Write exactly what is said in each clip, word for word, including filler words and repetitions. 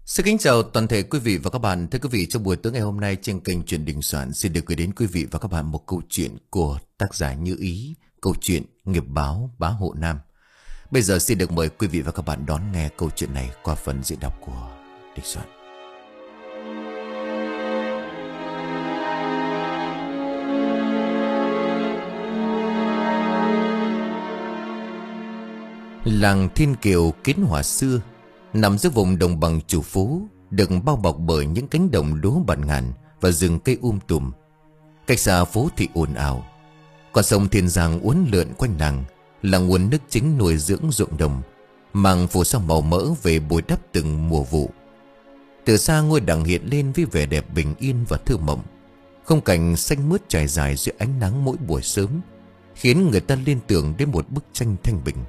Xin kính chào toàn thể quý vị và các bạn. Thưa quý vị, trong buổi tối ngày hôm nay trên kênh Chuyện Đình Soạn xin được gửi đến quý vị và các bạn một câu chuyện của tác giả Như Ý, câu chuyện Nghiệp báo Bá Hộ Nam. Bây giờ xin được mời quý vị và các bạn đón nghe câu chuyện này qua phần diễn đọc của Đình Soạn. Làng Thiên Kiều Kiến Hòa xưa nằm giữa vùng đồng bằng Trù Phú, được bao bọc bởi những cánh đồng lúa bạt ngàn và rừng cây um tùm. Cách xa phố thị ồn ào, con sông Thiên Giang uốn lượn quanh làng, là nguồn nước chính nuôi dưỡng ruộng đồng, mang phù sa màu mỡ về bồi đắp từng mùa vụ. Từ xa ngôi đàng hiện lên với vẻ đẹp bình yên và thơ mộng, khung cảnh xanh mướt trải dài dưới ánh nắng mỗi buổi sớm, khiến người ta liên tưởng đến một bức tranh thanh bình.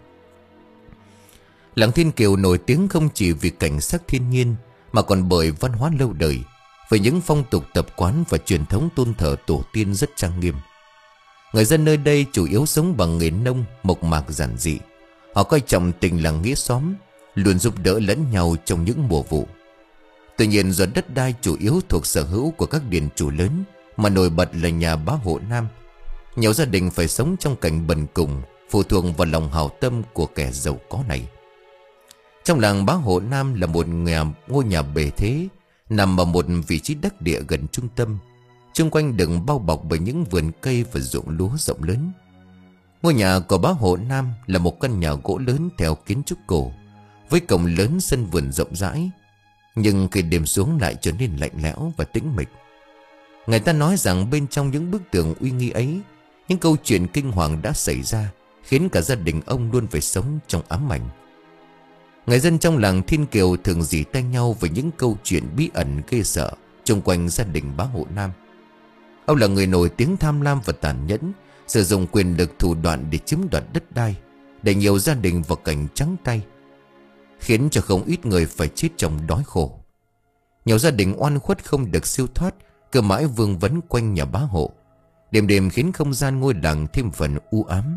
Làng Thiên Kiều nổi tiếng không chỉ vì cảnh sắc thiên nhiên, mà còn bởi văn hóa lâu đời, với những phong tục tập quán và truyền thống tôn thờ tổ tiên rất trang nghiêm. Người dân nơi đây chủ yếu sống bằng nghề nông, mộc mạc giản dị. Họ coi trọng tình làng nghĩa xóm, luôn giúp đỡ lẫn nhau trong những mùa vụ. Tuy nhiên, do đất đai chủ yếu thuộc sở hữu của các điền chủ lớn, mà nổi bật là nhà Bá Hộ Nam, nhiều gia đình phải sống trong cảnh bần cùng, phụ thuộc vào lòng hảo tâm của kẻ giàu có này. Trong làng Bá Hộ Nam là một nhà, ngôi nhà bề thế, nằm ở một vị trí đắc địa gần trung tâm, xung quanh được bao bọc bởi những vườn cây và ruộng lúa rộng lớn. Ngôi nhà của Bá Hộ Nam là một căn nhà gỗ lớn theo kiến trúc cổ, với cổng lớn, sân vườn rộng rãi, nhưng khi đêm xuống lại trở nên lạnh lẽo và tĩnh mịch. Người ta nói rằng bên trong những bức tường uy nghi ấy, những câu chuyện kinh hoàng đã xảy ra, khiến cả gia đình ông luôn phải sống trong ám ảnh. Người dân trong làng Thiên Kiều thường rỉ tay nhau về những câu chuyện bí ẩn ghê sợ xung quanh gia đình Bá Hộ Nam. Ông là người nổi tiếng tham lam và tàn nhẫn, sử dụng quyền lực thủ đoạn để chiếm đoạt đất đai, để nhiều gia đình vào cảnh trắng tay, khiến cho không ít người phải chết trong đói khổ. Nhiều gia đình oan khuất không được siêu thoát, cứ mãi vương vấn quanh nhà Bá Hộ, đêm đêm khiến không gian ngôi làng thêm phần u ám.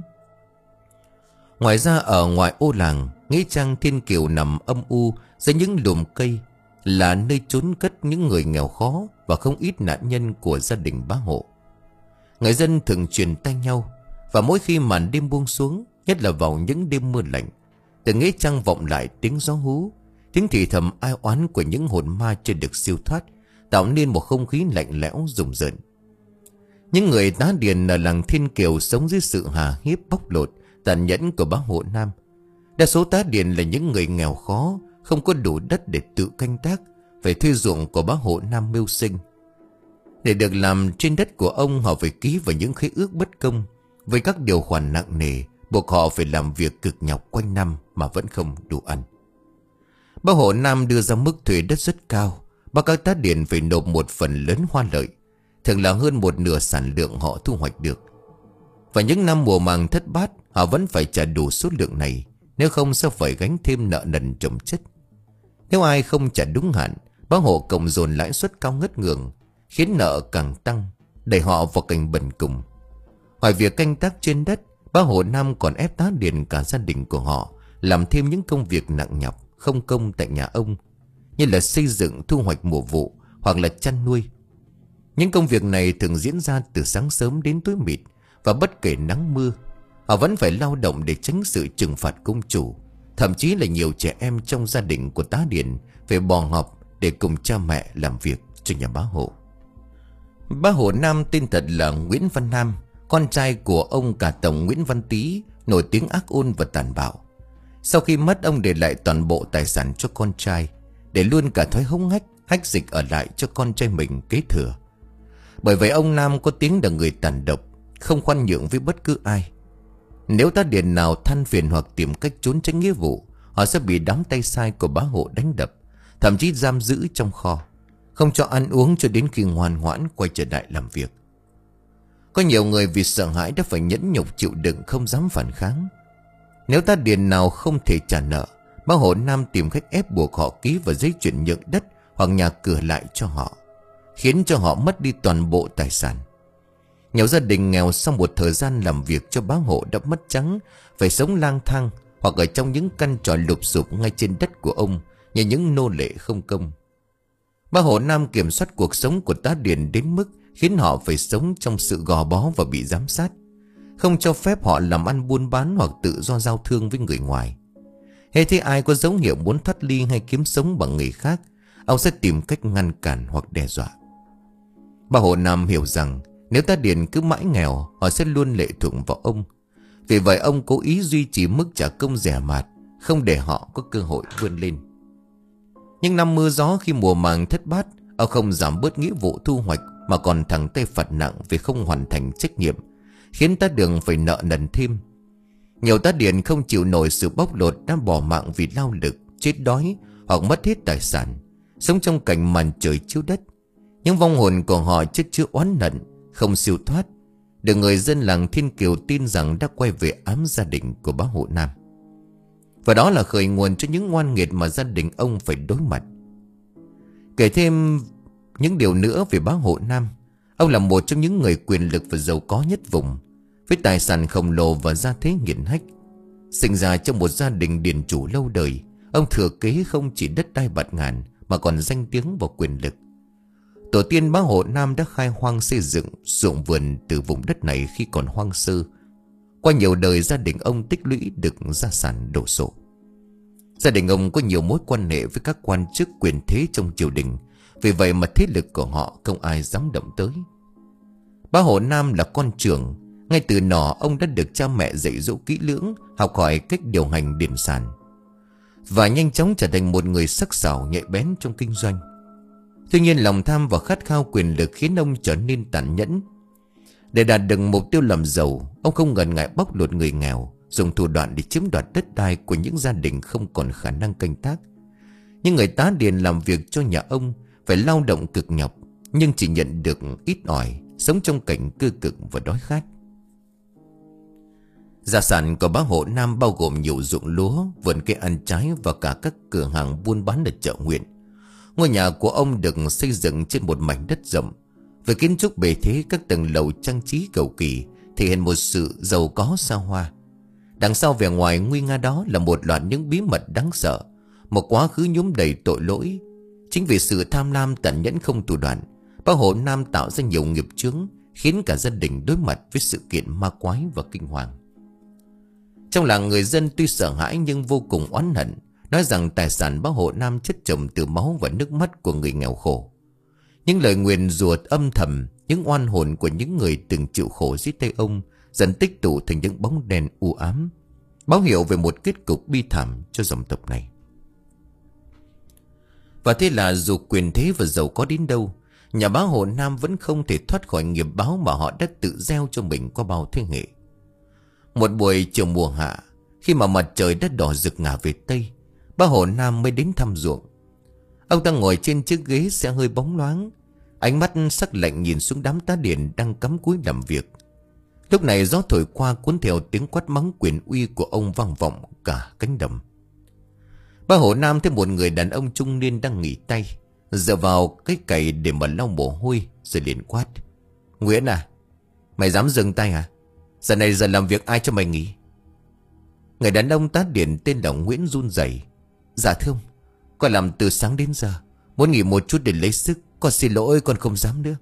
Ngoài ra, ở ngoài ô làng, nghĩa trang Thiên Kiều nằm âm u dưới những lùm cây, là nơi trốn cất những người nghèo khó và không ít nạn nhân của gia đình Bá Hộ. Người dân thường truyền tay nhau, và mỗi khi màn đêm buông xuống, nhất là vào những đêm mưa lạnh, từ nghĩa trang vọng lại tiếng gió hú, tiếng thì thầm ai oán của những hồn ma chưa được siêu thoát, tạo nên một không khí lạnh lẽo rùng rợn. Những người tá điền ở làng Thiên Kiều sống dưới sự hà hiếp, bóc lột, tàn nhẫn của Bá Hộ Nam. Đa số tá điền là những người nghèo khó, không có đủ đất để tự canh tác, phải thuê ruộng của Bá Hộ Nam mưu sinh. Để được làm trên đất của ông, họ phải ký vào những khế ước bất công, với các điều khoản nặng nề, buộc họ phải làm việc cực nhọc quanh năm mà vẫn không đủ ăn. Bá Hộ Nam đưa ra mức thuê đất rất cao, bắt các tá điền phải nộp một phần lớn hoa lợi, thường là hơn một nửa sản lượng họ thu hoạch được. Và những năm mùa màng thất bát, họ vẫn phải trả đủ số lượng này, nếu không sẽ phải gánh thêm nợ nần chồng chất. Nếu ai không trả đúng hạn, Bá Hộ cộng dồn lãi suất cao ngất ngường, khiến nợ càng tăng, đẩy họ vào cảnh bần cùng. Ngoài việc canh tác trên đất, Bá Hộ Nam còn ép tá điền cả gia đình của họ làm thêm những công việc nặng nhọc, không công tại nhà ông, như là xây dựng, thu hoạch mùa vụ hoặc là chăn nuôi. Những công việc này thường diễn ra từ sáng sớm đến tối mịt, và bất kể nắng mưa, họ vẫn phải lao động để tránh sự trừng phạt công chủ. Thậm chí là nhiều trẻ em trong gia đình của tá điền phải bỏ học để cùng cha mẹ làm việc cho nhà Bá Hộ. Bá Hộ Nam tên thật là Nguyễn Văn Nam, con trai của ông cả tổng Nguyễn Văn Tý, nổi tiếng ác ôn và tàn bạo. Sau khi mất, ông để lại toàn bộ tài sản cho con trai, để luôn cả thói hống hách, hách dịch ở lại cho con trai mình kế thừa. Bởi vậy ông Nam có tiếng là người tàn độc, không khoan nhượng với bất cứ ai. Nếu tá điền nào than phiền hoặc tìm cách trốn tránh nghĩa vụ, họ sẽ bị đám tay sai của Bá Hộ đánh đập, thậm chí giam giữ trong kho, không cho ăn uống cho đến khi ngoan ngoãn quay trở lại làm việc. Có nhiều người vì sợ hãi đã phải nhẫn nhục chịu đựng, không dám phản kháng. Nếu tá điền nào không thể trả nợ, Bá Hộ Nam tìm cách ép buộc họ ký vào giấy chuyển nhượng đất hoặc nhà cửa lại cho họ, khiến cho họ mất đi toàn bộ tài sản. Nhiều gia đình nghèo sau một thời gian làm việc cho Bá Hộ đã mất trắng, phải sống lang thang hoặc ở trong những căn tròi lụp xụp ngay trên đất của ông như những nô lệ không công. Bá Hộ Nam kiểm soát cuộc sống của tá điền đến mức khiến họ phải sống trong sự gò bó và bị giám sát, không cho phép họ làm ăn buôn bán hoặc tự do giao thương với người ngoài. Hễ thấy ai có dấu hiệu muốn thoát ly hay kiếm sống bằng nghề khác, ông sẽ tìm cách ngăn cản hoặc đe dọa. Bá Hộ Nam hiểu rằng nếu tá điền cứ mãi nghèo, họ sẽ luôn lệ thuộc vào ông. Vì vậy ông cố ý duy trì mức trả công rẻ mạt, không để họ có cơ hội vươn lên. Nhưng năm mưa gió khi mùa màng thất bát, ông không giảm bớt nghĩa vụ thu hoạch mà còn thẳng tay phạt nặng vì không hoàn thành trách nhiệm, khiến tá đường phải nợ nần thêm. Nhiều tá điền không chịu nổi sự bóc lột đã bỏ mạng vì lao lực, chết đói hoặc mất hết tài sản, sống trong cảnh màn trời chiếu đất. Những vong hồn của họ chất chứa oán hận, không siêu thoát, được người dân làng Thiên Kiều tin rằng đã quay về ám gia đình của Bá Hộ Nam. Và đó là khởi nguồn cho những oan nghiệt mà gia đình ông phải đối mặt. Kể thêm những điều nữa về Bá Hộ Nam, ông là một trong những người quyền lực và giàu có nhất vùng, với tài sản khổng lồ và gia thế hiển hách. Sinh ra trong một gia đình điền chủ lâu đời, ông thừa kế không chỉ đất đai bạt ngàn mà còn danh tiếng và quyền lực. Tổ tiên Bá Hộ Nam đã khai hoang xây dựng ruộng vườn từ vùng đất này khi còn hoang sơ. Qua nhiều đời gia đình ông tích lũy được gia sản đồ sộ. Gia đình ông có nhiều mối quan hệ với các quan chức quyền thế trong triều đình, vì vậy mà thế lực của họ không ai dám động tới. Bá Hộ Nam là con trưởng. Ngay từ nhỏ ông đã được cha mẹ dạy dỗ kỹ lưỡng, học hỏi cách điều hành điền sản, và nhanh chóng trở thành một người sắc sảo nhạy bén trong kinh doanh. Tuy nhiên lòng tham và khát khao quyền lực khiến ông trở nên tàn nhẫn. Để đạt được mục tiêu làm giàu, ông không ngần ngại bóc lột người nghèo, dùng thủ đoạn để chiếm đoạt đất đai của những gia đình không còn khả năng canh tác. Những người tá điền làm việc cho nhà ông phải lao động cực nhọc, nhưng chỉ nhận được ít ỏi, sống trong cảnh cơ cực và đói khát. Gia sản của Bá Hộ Nam bao gồm nhiều ruộng lúa, vườn cây ăn trái và cả các cửa hàng buôn bán ở chợ huyện. Ngôi nhà của ông được xây dựng trên một mảnh đất rộng, với kiến trúc bề thế, các tầng lầu trang trí cầu kỳ, thể hiện một sự giàu có xa hoa. Đằng sau vẻ ngoài nguy nga đó là một loạt những bí mật đáng sợ, một quá khứ nhuốm đầy tội lỗi. Chính vì sự tham lam tàn nhẫn không thủ đoạn, Bá Hộ Nam tạo ra nhiều nghiệp chướng, khiến cả gia đình đối mặt với sự kiện ma quái và kinh hoàng. Trong làng người dân tuy sợ hãi nhưng vô cùng oán hận, nói rằng tài sản Bá Hộ Nam chất chồng từ máu và nước mắt của người nghèo khổ. Những lời nguyền rủa âm thầm, những oan hồn của những người từng chịu khổ dưới tay ông dần tích tụ thành những bóng đen u ám, báo hiệu về một kết cục bi thảm cho dòng tộc này. Và thế là dù quyền thế và giàu có đến đâu, nhà Bá Hộ Nam vẫn không thể thoát khỏi nghiệp báo mà họ đã tự gieo cho mình qua bao thế hệ. Một buổi chiều mùa hạ, khi mà mặt trời đã đỏ rực ngả về tây, Bá Hộ Nam mới đến thăm ruộng. Ông ta ngồi trên chiếc ghế xe hơi bóng loáng, ánh mắt sắc lạnh nhìn xuống đám tá điền đang cắm cúi làm việc. Lúc này gió thổi qua cuốn theo tiếng quát mắng quyền uy của ông vang vọng cả cánh đồng. Bá Hộ Nam thấy một người đàn ông trung niên đang nghỉ tay, dựa vào cái cày để mà lau mồ hôi, rồi liền quát: "Nguyễn à, mày dám dừng tay à? Giờ này giờ làm việc ai cho mày nghỉ?" Người đàn ông tá điền tên là Nguyễn run rẩy: "Dạ thưa ông, con làm từ sáng đến giờ, muốn nghỉ một chút để lấy sức, con xin lỗi, con không dám nữa."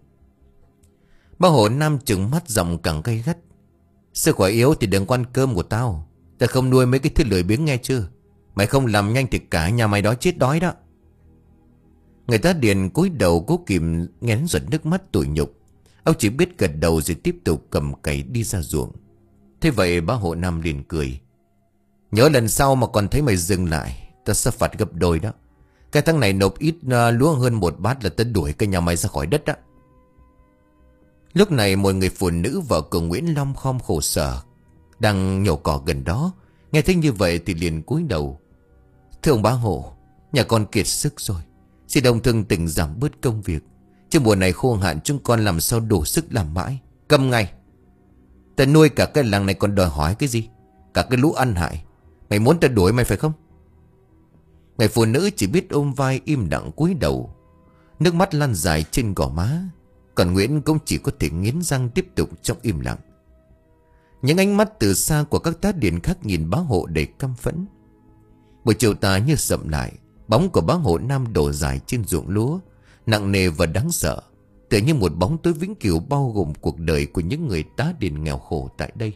Bá Hộ Nam trừng mắt giọng càng gay gắt: "Sức khỏe yếu thì đừng quan cơm của tao. Tao không nuôi mấy cái thứ lười biếng nghe chưa? Mày không làm nhanh thì cả nhà mày đói chết đói đó." Người tá điền cúi đầu cố kìm nghén giọt nước mắt tủi nhục. Ông chỉ biết gật đầu rồi tiếp tục cầm cày đi ra ruộng. Thế vậy Bá Hộ Nam liền cười: "Nhớ lần sau mà còn thấy mày dừng lại, ta sẽ phạt gấp đôi đó. Cái thằng này nộp ít uh, lúa hơn một bát là ta đuổi cái nhà mày ra khỏi đất đó." Lúc này một người phụ nữ vợ của Nguyễn lom khom khổ sở đang nhổ cỏ gần đó, nghe thấy như vậy thì liền cúi đầu: "Thưa ông Bá Hộ, nhà con kiệt sức rồi, xin ông thương tình giảm bớt công việc. Chứ mùa này khô hạn chúng con làm sao đủ sức làm mãi. Câm ngay. Ta nuôi cả cái làng này còn đòi hỏi cái gì? Cả cái lũ ăn hại. Mày muốn ta đuổi mày phải không?" Người phụ nữ chỉ biết ôm vai im lặng cúi đầu, nước mắt lan dài trên gò má. Còn Nguyễn cũng chỉ có thể nghiến răng tiếp tục trong im lặng. Những ánh mắt từ xa của các tá điền khác nhìn Bá Hộ đầy căm phẫn. Buổi chiều tà như sậm lại, Bóng của bác Hộ Nam đổ dài trên ruộng lúa, nặng nề và đáng sợ, tựa như một bóng tối vĩnh cửu bao gồm cuộc đời của những người tá điền nghèo khổ tại đây.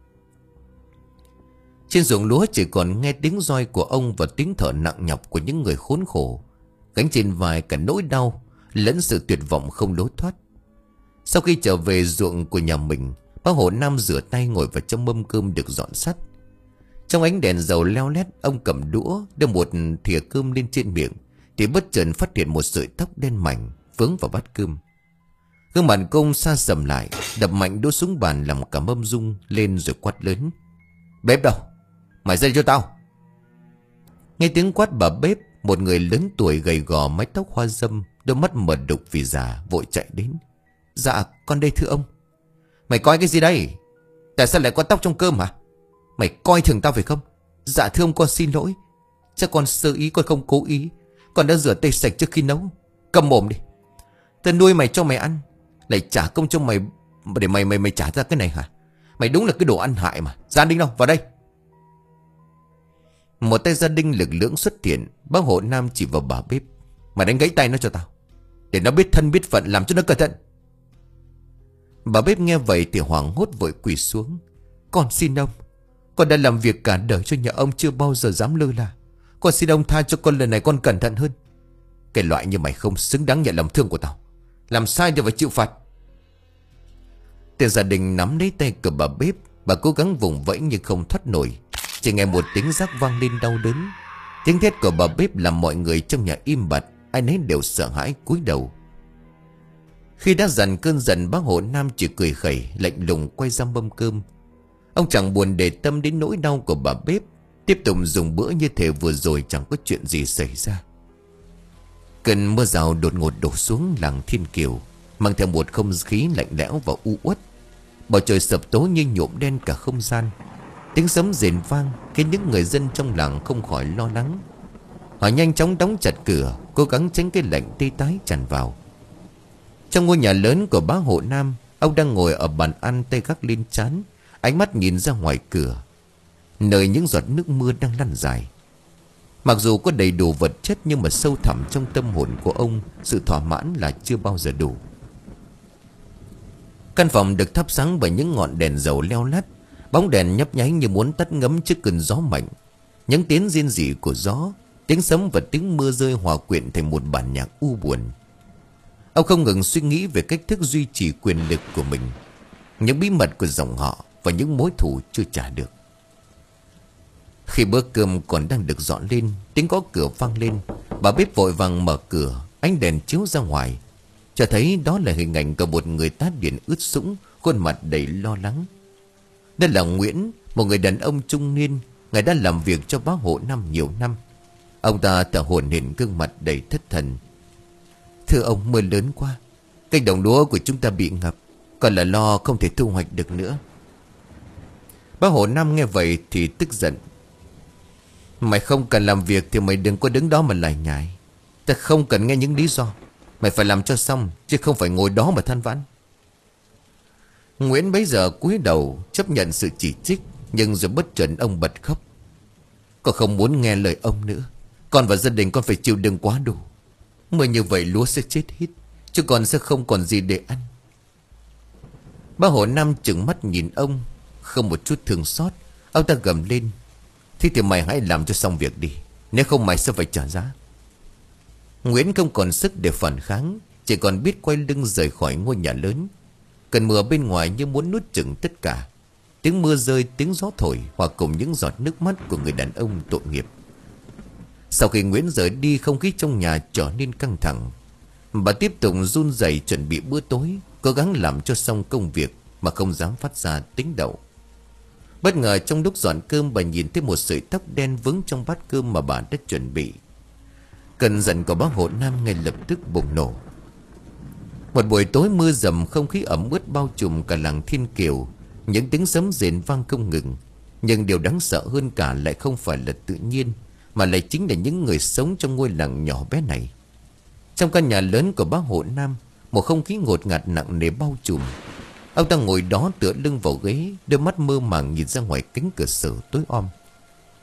Trên ruộng lúa chỉ còn nghe tiếng roi của ông và tiếng thở nặng nhọc của những người khốn khổ, gánh trên vai cả nỗi đau lẫn sự tuyệt vọng không lối thoát. Sau khi trở về ruộng của nhà mình, bác Hộ Nam rửa tay ngồi vào trong mâm cơm được dọn sắt. Trong ánh đèn dầu leo lét, ông cầm đũa đưa một thìa cơm lên trên miệng thì bất chợt phát hiện một sợi tóc đen mảnh vướng vào bát cơm. Gương mặt công sa sầm lại, đập mạnh đũa xuống bàn làm cả mâm rung lên rồi quát lớn: "Bếp đâu? Mày ra đây cho tao!" Nghe tiếng quát bà bếp, một người lớn tuổi gầy gò, mái tóc hoa râm, đôi mắt mờ đục vì già, vội chạy đến: "Dạ con đây thưa ông." "Mày coi cái gì đây? Tại sao lại có tóc trong cơm hả? Mày coi thường tao phải không?" "Dạ thưa ông, con xin lỗi. Chắc con sơ ý, con không cố ý. Con đã rửa tay sạch trước khi nấu." "Cầm mồm đi. Tao nuôi mày cho mày ăn, lại trả công cho mày để mày mày mày trả ra cái này hả? Mày đúng là cái đồ ăn hại mà. Gia Đình đâu, vào đây." Một tay gia đình lực lưỡng xuất hiện. Bác Hộ Nam chỉ vào bà bếp: "Mày đánh gãy tay nó cho tao, để nó biết thân biết phận, làm cho nó cẩn thận." Bà bếp nghe vậy thì hoảng hốt vội quỳ xuống: "Con xin ông, con đã làm việc cả đời cho nhà ông, chưa bao giờ dám lơ là. Con xin ông tha cho con, lần này con cẩn thận hơn. Cái loại như mày không xứng đáng nhận lòng thương của tao. Làm sai thì phải chịu phạt." Tên gia đình nắm lấy tay của bà bếp. Bà cố gắng vùng vẫy nhưng không thoát nổi. Chỉ nghe một tiếng rắc vang lên đau đớn. Tiếng thét của bà bếp làm mọi người trong nhà im bặt, ai nấy đều sợ hãi cúi đầu. Khi đã dằn cơn giận, bác Hộ Nam chỉ cười khẩy lạnh lùng quay ra mâm cơm. Ông chẳng buồn để tâm đến nỗi đau của bà bếp, tiếp tục dùng bữa như thể vừa rồi chẳng có chuyện gì xảy ra. Cơn mưa rào đột ngột đổ xuống làng Thiên Kiều, mang theo một không khí lạnh lẽo và u uất. Bầu trời sập tối như nhuộm đen cả không gian. Tiếng sấm rền vang khiến những người dân trong làng không khỏi lo lắng. Họ nhanh chóng đóng chặt cửa, cố gắng tránh cái lạnh tê tái tràn vào. Trong ngôi nhà lớn của bác Hộ Nam, ông đang ngồi ở bàn ăn, tay gác lên trán, ánh mắt nhìn ra ngoài cửa, nơi những giọt nước mưa đang lăn dài. Mặc dù có đầy đủ vật chất, nhưng mà sâu thẳm trong tâm hồn của ông, sự thỏa mãn là chưa bao giờ đủ. Căn phòng được thắp sáng bởi những ngọn đèn dầu leo lắt. Bóng đèn nhấp nháy như muốn tắt ngấm trước cơn gió mạnh. Những tiếng rên rỉ của gió, tiếng sấm và tiếng mưa rơi hòa quyện thành một bản nhạc u buồn. Ông không ngừng suy nghĩ về cách thức duy trì quyền lực của mình, những bí mật của dòng họ và những mối thù chưa trả được. Khi bữa cơm còn đang được dọn lên, tiếng gõ cửa vang lên. Bà bếp vội vàng mở cửa, ánh đèn chiếu ra ngoài, cho thấy đó là hình ảnh của một người tá điền ướt sũng, khuôn mặt đầy lo lắng. Đây là Nguyễn, một người đàn ông trung niên. Ngài đã làm việc cho bác Hộ Nam nhiều năm. Ông ta thở hổn hển, gương mặt đầy thất thần: "Thưa ông, mưa lớn quá, cánh đồng lúa của chúng ta bị ngập, còn là lo không thể thu hoạch được nữa." Bác Hộ Nam nghe vậy thì tức giận: "Mày không cần làm việc thì mày đừng có đứng đó mà lải nhải. Ta không cần nghe những lý do. Mày phải làm cho xong, chứ không phải ngồi đó mà than vãn." Nguyễn bấy giờ cúi đầu chấp nhận sự chỉ trích, nhưng rồi bất chợt ông bật khóc: "Con không muốn nghe lời ông nữa. Con và gia đình con phải chịu đựng quá đủ. Mưa như vậy lúa sẽ chết hết, chứ con sẽ không còn gì để ăn." Bác Hộ Nam trừng mắt nhìn ông, không một chút thương xót. Ông ta gầm lên: "Thế thì mày hãy làm cho xong việc đi, nếu không mày sẽ phải trả giá." Nguyễn không còn sức để phản kháng, chỉ còn biết quay lưng rời khỏi ngôi nhà lớn. Cơn mưa bên ngoài như muốn nuốt chửng tất cả. Tiếng mưa rơi, tiếng gió thổi, hòa cùng những giọt nước mắt của người đàn ông tội nghiệp. Sau khi Nguyễn rời đi, không khí trong nhà trở nên căng thẳng. Bà tiếp tục run rẩy chuẩn bị bữa tối, cố gắng làm cho xong công việc mà không dám phát ra tiếng động. Bất ngờ trong lúc dọn cơm, bà nhìn thấy một sợi tóc đen vướng trong bát cơm mà bà đã chuẩn bị. Cơn giận của bác Hộ Nam ngay lập tức bùng nổ. Một buổi tối mưa dầm, không khí ẩm ướt bao trùm cả làng Thiên Kiều. Những tiếng sấm rền vang không ngừng. Nhưng điều đáng sợ hơn cả lại không phải là tự nhiên, mà lại chính là những người sống trong ngôi làng nhỏ bé này. Trong căn nhà lớn của bác Hộ Nam, một không khí ngột ngạt nặng nề bao trùm. Ông ta ngồi đó tựa lưng vào ghế, đôi mắt mơ màng nhìn ra ngoài cánh cửa sổ tối om.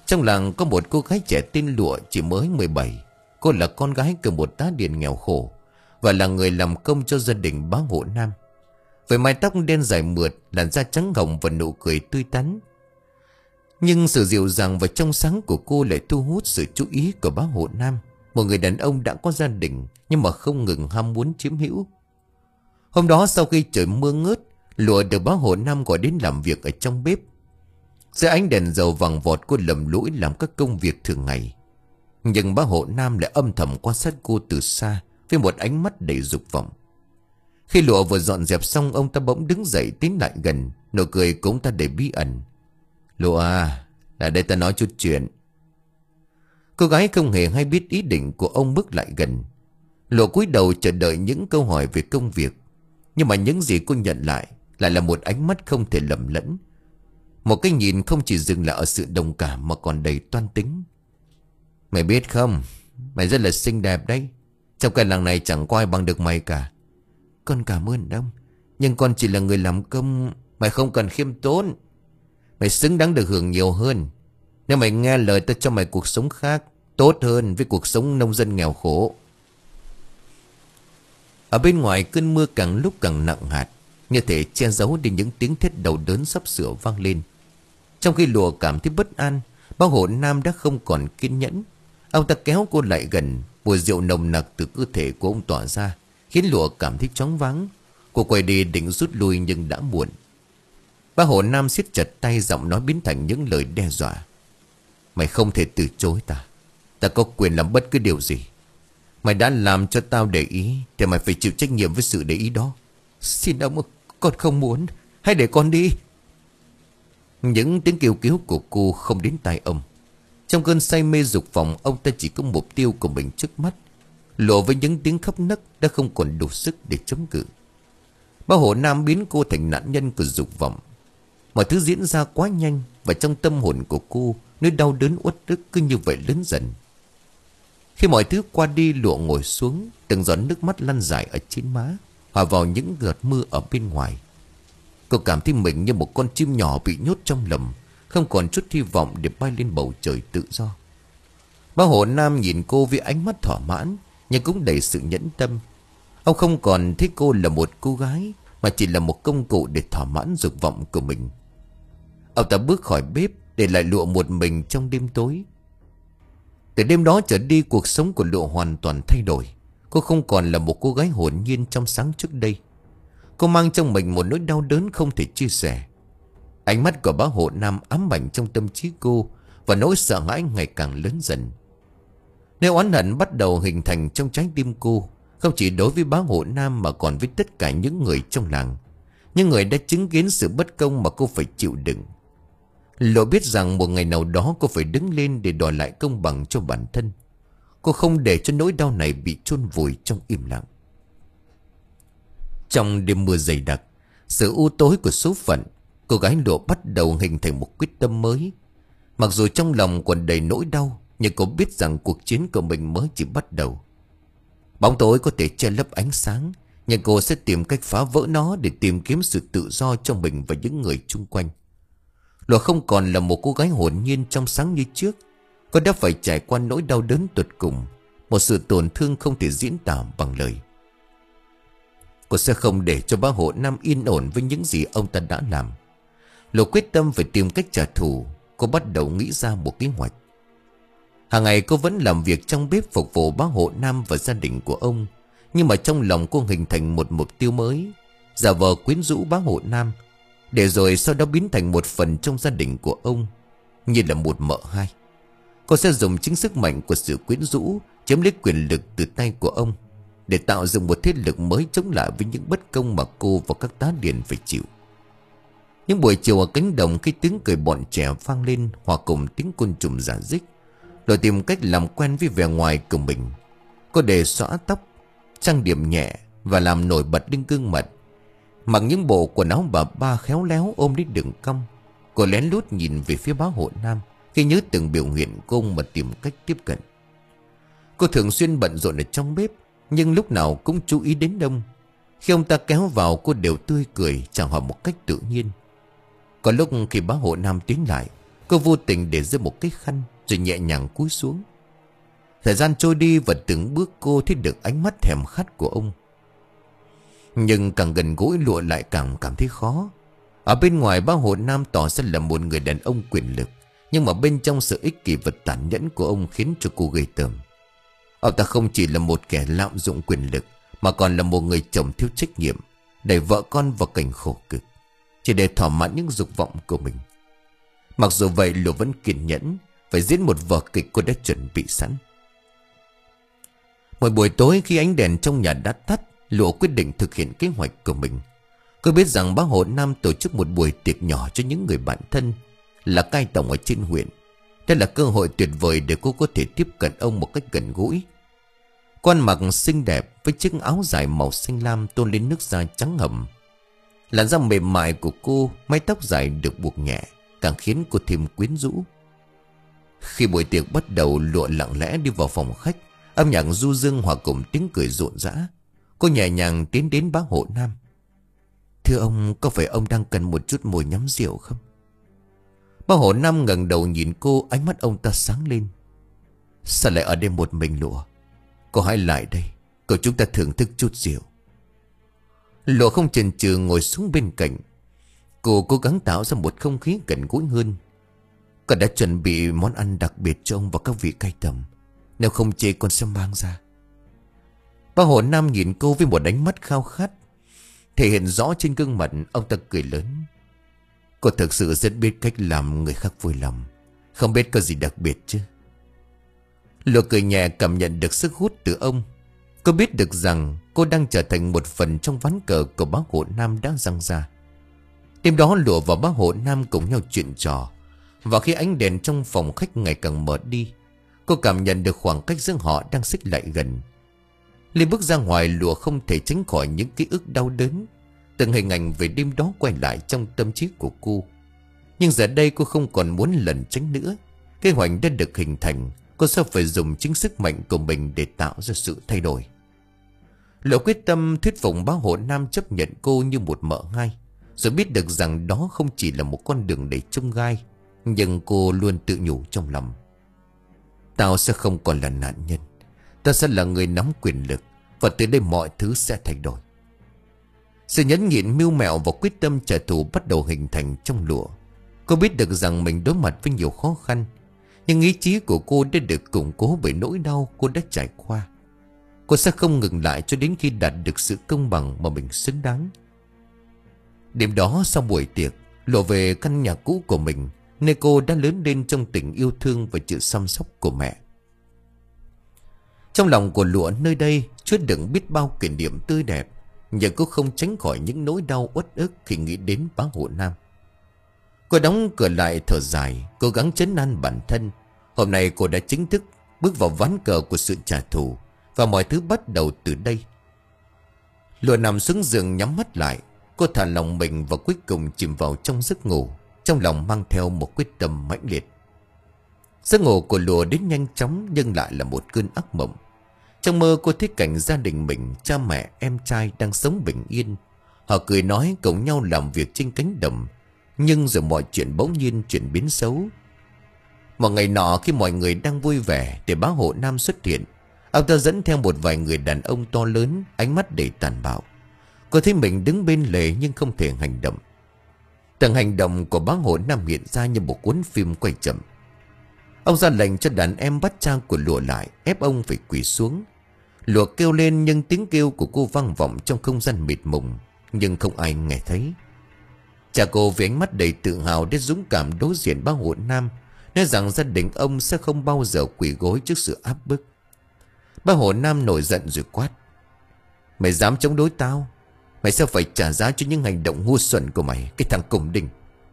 Trong làng có một cô gái trẻ tên Lụa, chỉ mới mười bảy. Cô là con gái của một tá điền nghèo khổ và là người làm công cho gia đình bá Hộ Nam. Với mái tóc đen dài mượt, làn da trắng hồng và nụ cười tươi tắn. Nhưng sự dịu dàng và trong sáng của cô lại thu hút sự chú ý của bá Hộ Nam, một người đàn ông đã có gia đình nhưng mà không ngừng ham muốn chiếm hữu. Hôm đó sau khi trời mưa ngớt, Lụa được bá Hộ Nam gọi đến làm việc ở trong bếp. Dưới ánh đèn dầu vàng vọt, cô lầm lũi làm các công việc thường ngày. Nhưng bá Hộ Nam lại âm thầm quan sát cô từ xa với một ánh mắt đầy dục vọng. Khi Lụa vừa dọn dẹp xong, ông ta bỗng đứng dậy tiến lại gần, nụ cười của ông ta đầy bí ẩn. Lụa à, là đây ta nói chút chuyện. Cô gái không hề hay biết ý định của ông bước lại gần. Lụa cúi đầu chờ đợi những câu hỏi về công việc. Nhưng mà những gì cô nhận lại lại là một ánh mắt không thể lầm lẫn. Một cái nhìn không chỉ dừng lại ở sự đồng cảm mà còn đầy toan tính. Mày biết không, mày rất là xinh đẹp đấy. Trong cái làng này chẳng có ai bằng được mày cả. Con cảm ơn ông, nhưng con chỉ là người làm công. Mày không cần khiêm tốn. Mày xứng đáng được hưởng nhiều hơn. Nếu mày nghe lời ta cho mày cuộc sống khác, tốt hơn với cuộc sống nông dân nghèo khổ. Ở bên ngoài cơn mưa càng lúc càng nặng hạt, như thể che giấu đi những tiếng thét đau đớn sắp sửa vang lên. Trong khi Lụa cảm thấy bất an, bá Hộ Nam đã không còn kiên nhẫn. Ông ta kéo cô lại gần. Mùi rượu nồng nặc từ cơ thể của ông tỏa ra khiến Lụa cảm thấy choáng váng. Cô quay đi định rút lui nhưng đã muộn. Bá Hộ Nam siết chặt tay, giọng nói biến thành những lời đe dọa. Mày không thể từ chối ta. Ta có quyền làm bất cứ điều gì. Mày đã làm cho tao để ý thì mày phải chịu trách nhiệm với sự để ý đó. Xin ông, con không muốn. Hãy để con đi. Những tiếng kêu cứu của cô không đến tai ông. Trong cơn say mê dục vọng, ông ta chỉ có mục tiêu của mình trước mắt. Lộ với những tiếng khóc nấc đã không còn đủ sức để chống cự. Bá Hộ Nam biến cô thành nạn nhân của dục vọng. Mọi thứ diễn ra quá nhanh, và trong tâm hồn của cô, nỗi đau đớn uất ức cứ như vậy lớn dần. Khi mọi thứ qua đi, Lụa ngồi xuống, từng giọt nước mắt lăn dài ở trên má, hòa vào những giọt mưa ở bên ngoài. Cô cảm thấy mình như một con chim nhỏ bị nhốt trong lồng, không còn chút hy vọng để bay lên bầu trời tự do. Bá Hộ Nam nhìn cô với ánh mắt thỏa mãn, nhưng cũng đầy sự nhẫn tâm. Ông không còn thấy cô là một cô gái, mà chỉ là một công cụ để thỏa mãn dục vọng của mình. Ông ta bước khỏi bếp, để lại Lụa một mình trong đêm tối. Từ đêm đó trở đi, cuộc sống của Lụa hoàn toàn thay đổi. Cô không còn là một cô gái hồn nhiên trong sáng trước đây. Cô mang trong mình một nỗi đau đớn không thể chia sẻ. Ánh mắt của bá Hộ Nam ám ảnh trong tâm trí cô, và nỗi sợ hãi ngày càng lớn dần. Nỗi oán hận bắt đầu hình thành trong trái tim cô, không chỉ đối với bá Hộ Nam mà còn với tất cả những người trong làng, những người đã chứng kiến sự bất công mà cô phải chịu đựng. Lụa biết rằng một ngày nào đó cô phải đứng lên để đòi lại công bằng cho bản thân. Cô không để cho nỗi đau này bị chôn vùi trong im lặng. Trong đêm mưa dày đặc, sự u tối của số phận, cô gái Lụa bắt đầu hình thành một quyết tâm mới. Mặc dù trong lòng còn đầy nỗi đau, nhưng cô biết rằng cuộc chiến của mình mới chỉ bắt đầu. Bóng tối có thể che lấp ánh sáng, nhưng cô sẽ tìm cách phá vỡ nó để tìm kiếm sự tự do cho mình và những người chung quanh. Lụa không còn là một cô gái hồn nhiên trong sáng như trước. Cô đã phải trải qua nỗi đau đớn tột cùng, một sự tổn thương không thể diễn tả bằng lời. Cô sẽ không để cho bá Hộ Nam yên ổn với những gì ông ta đã làm. Lụa quyết tâm phải tìm cách trả thù. Cô bắt đầu nghĩ ra một kế hoạch. Hàng ngày cô vẫn làm việc trong bếp phục vụ bá Hộ Nam và gia đình của ông. Nhưng mà trong lòng cô hình thành một mục tiêu mới: giả vờ quyến rũ bá Hộ Nam, để rồi sau đó biến thành một phần trong gia đình của ông, như là một mợ hai. Cô sẽ dùng chính sức mạnh của sự quyến rũ chiếm lấy quyền lực từ tay của ông, để tạo dựng một thế lực mới chống lại với những bất công mà cô và các tá điền phải chịu. Những buổi chiều ở cánh đồng, khi tiếng cười bọn trẻ vang lên hòa cùng tiếng côn trùng rả rích, rồi tìm cách làm quen với vẻ ngoài của mình. Cô để xõa tóc, trang điểm nhẹ và làm nổi bật lên gương mặt. Mặc những bộ quần áo bà ba khéo léo ôm lấy đường cong, cô lén lút nhìn về phía bá Hộ Nam, khi nhớ từng biểu hiện của ông mà tìm cách tiếp cận. Cô thường xuyên bận rộn ở trong bếp, nhưng lúc nào cũng chú ý đến ông. Khi ông ta kéo vào, cô đều tươi cười chào hỏi một cách tự nhiên. Có lúc khi bá Hộ Nam tiến lại, cô Cô vô tình để rơi một cái khăn, rồi nhẹ nhàng cúi xuống. Thời gian trôi đi và từng bước cô thấy được ánh mắt thèm khát của ông. Nhưng càng gần gũi Lụa lại càng cảm thấy khó. Ở bên ngoài bác Hồ Nam tỏ ra là một người đàn ông quyền lực, nhưng mà bên trong sự ích kỷ và tàn nhẫn của ông khiến cho cô ghê tởm. Ông ta không chỉ là một kẻ lạm dụng quyền lực, mà còn là một người chồng thiếu trách nhiệm, đẩy vợ con vào cảnh khổ cực, chỉ để thỏa mãn những dục vọng của mình. Mặc dù vậy, Lụa vẫn kiên nhẫn phải diễn một vở kịch cô đã chuẩn bị sẵn. Một buổi tối khi ánh đèn trong nhà đã tắt, Lụa quyết định thực hiện kế hoạch của mình. Cô biết rằng bác Hồ Nam tổ chức một buổi tiệc nhỏ cho những người bạn thân là cai tổng ở trên huyện. Đây là cơ hội tuyệt vời để cô có thể tiếp cận ông một cách gần gũi. Cô ăn mặc xinh đẹp với chiếc áo dài màu xanh lam tôn lên nước da trắng hầm. Làn da mềm mại của cô, mái tóc dài được buộc nhẹ, càng khiến cô thêm quyến rũ. Khi buổi tiệc bắt đầu, Lụa lặng lẽ đi vào phòng khách. Âm nhạc du dương hòa cùng tiếng cười rộn rã. Cô nhẹ nhàng tiến đến bác Hộ Nam. Thưa ông, có phải ông đang cần một chút mồi nhắm rượu không? Bác Hộ Nam ngẩng đầu nhìn cô, ánh mắt ông ta sáng lên. Sao lại ở đây một mình Lụa? Cô hãy lại đây, cậu chúng ta thưởng thức chút rượu. Lụa không chần chừ ngồi xuống bên cạnh. Cô cố gắng tạo ra một không khí gần gũi hơn. Con đã chuẩn bị món ăn đặc biệt cho ông và các vị cai tầm. Nếu không chê con sẽ mang ra. Bác Hồ Nam nhìn cô với một ánh mắt khao khát, thể hiện rõ trên gương mặt. Ông ta cười lớn. Cô thực sự rất biết cách làm người khác vui lòng. Không biết có gì đặc biệt chứ? Lụa cười nhẹ, cảm nhận được sức hút từ ông. Cô biết được rằng cô đang trở thành một phần trong ván cờ của bác Hồ Nam đã giăng ra. Đêm đó Lụa và bác Hồ Nam cùng nhau chuyện trò. Và khi ánh đèn trong phòng khách ngày càng mở đi, cô cảm nhận được khoảng cách giữa họ đang xích lại gần. Lên bước ra ngoài, Lụa không thể tránh khỏi những ký ức đau đớn. Từng hình ảnh về đêm đó quay lại trong tâm trí của cô. Nhưng giờ đây cô không còn muốn lẩn tránh nữa. Kế hoạch đã được hình thành. Cô sẽ phải dùng chính sức mạnh của mình để tạo ra sự thay đổi. Lụa quyết tâm thuyết phục bác Hồ Nam chấp nhận cô như một mợ hai. Rồi biết được rằng đó không chỉ là một con đường đầy chông gai. Nhưng cô luôn tự nhủ trong lòng. Tao sẽ không còn là nạn nhân. Tao sẽ là người nắm quyền lực. Và từ đây mọi thứ sẽ thay đổi. Sự nhẫn nhịn, mưu mẹo và quyết tâm trả thù bắt đầu hình thành trong Lụa. Cô biết được rằng mình đối mặt với nhiều khó khăn. Nhưng ý chí của cô đã được củng cố bởi nỗi đau cô đã trải qua. Cô sẽ không ngừng lại cho đến khi đạt được sự công bằng mà mình xứng đáng. Đêm đó sau buổi tiệc, Lụa về căn nhà cũ của mình, nơi cô đã lớn lên trong tình yêu thương và sự chăm sóc của mẹ. Trong lòng của Lụa nơi đây chứa đựng biết bao kỷ niệm tươi đẹp, nhưng cô không tránh khỏi những nỗi đau uất ức khi nghĩ đến bác Hồ Nam. Cô đóng cửa lại thở dài, cố gắng trấn an bản thân. Hôm nay cô đã chính thức bước vào ván cờ của sự trả thù, và mọi thứ bắt đầu từ đây. Lụa nằm xuống giường nhắm mắt lại. Cô thả lòng mình và cuối cùng chìm vào trong giấc ngủ, trong lòng mang theo một quyết tâm mãnh liệt. Giấc ngủ của Lụa đến nhanh chóng, nhưng lại là một cơn ác mộng. Trong mơ cô thấy cảnh gia đình mình, cha mẹ, em trai đang sống bình yên. Họ cười nói cùng nhau làm việc trên cánh đồng. Nhưng rồi mọi chuyện bỗng nhiên chuyển biến xấu. Một ngày nọ khi mọi người đang vui vẻ thì bác Hộ Nam xuất hiện. Ông ta dẫn theo một vài người đàn ông to lớn, ánh mắt đầy tàn bạo. Cô thấy mình đứng bên lề nhưng không thể hành động. Từng hành động của bác Hộ Nam hiện ra như một cuốn phim quay chậm. Ông ra lệnh cho đàn em bắt cha của Lụa lại, ép ông phải quỳ xuống. Lụa kêu lên nhưng tiếng kêu của cô vang vọng trong không gian mịt mùng, nhưng không ai nghe thấy. Cha cô với ánh mắt đầy tự hào để dũng cảm đối diện bác Hộ Nam, nói rằng gia đình ông sẽ không bao giờ quỳ gối trước sự áp bức. Bác Hộ Nam nổi giận rồi quát. Mày dám chống đối tao, mày sẽ phải trả giá cho những hành động ngu xuẩn của mày, cái thằng cùng đinh.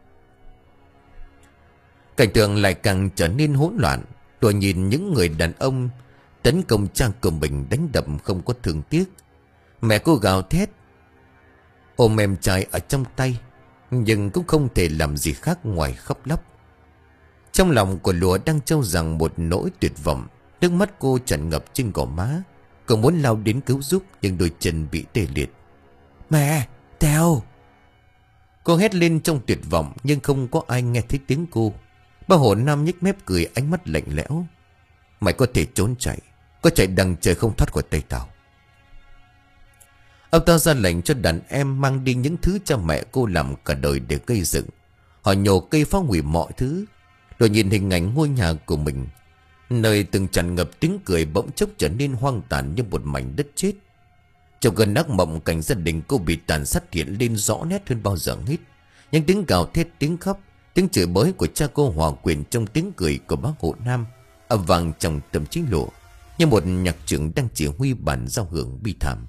Cảnh tượng lại càng trở nên hỗn loạn. Lụa nhìn những người đàn ông tấn công cha của mình, đánh đập không có thương tiếc. Mẹ cô gào thét, ôm em trai ở trong tay, nhưng cũng không thể làm gì khác ngoài khóc lóc. Trong lòng của Lụa đang trâu rằng một nỗi tuyệt vọng. Nước mắt cô tràn ngập trên gò má. Cô muốn lao đến cứu giúp, nhưng đôi chân bị tê liệt. Mẹ, Tèo! Cô hét lên trong tuyệt vọng, nhưng không có ai nghe thấy tiếng cô. Bác Hồ Nam nhếch mép cười, ánh mắt lạnh lẽo. Mày có thể trốn chạy, có chạy đằng trời không thoát khỏi tay tao. Ông ta ra lệnh cho đàn em mang đi những thứ cha mẹ cô làm cả đời để gây dựng. Họ nhổ cây phá hủy mọi thứ, rồi nhìn hình ảnh ngôi nhà của mình, nơi từng tràn ngập tiếng cười, bỗng chốc trở nên hoang tàn như một mảnh đất chết. Trong cơn ác mộng, cảnh gia đình cô bị tàn sát hiện lên rõ nét hơn bao giờ hết. Những tiếng gào thét, tiếng khóc, tiếng chửi bới của cha cô hòa quyện trong tiếng cười của bác Hộ Nam, ầm vang trong tâm trí Lộ như một nhạc trưởng đang chỉ huy bản giao hưởng bi thảm.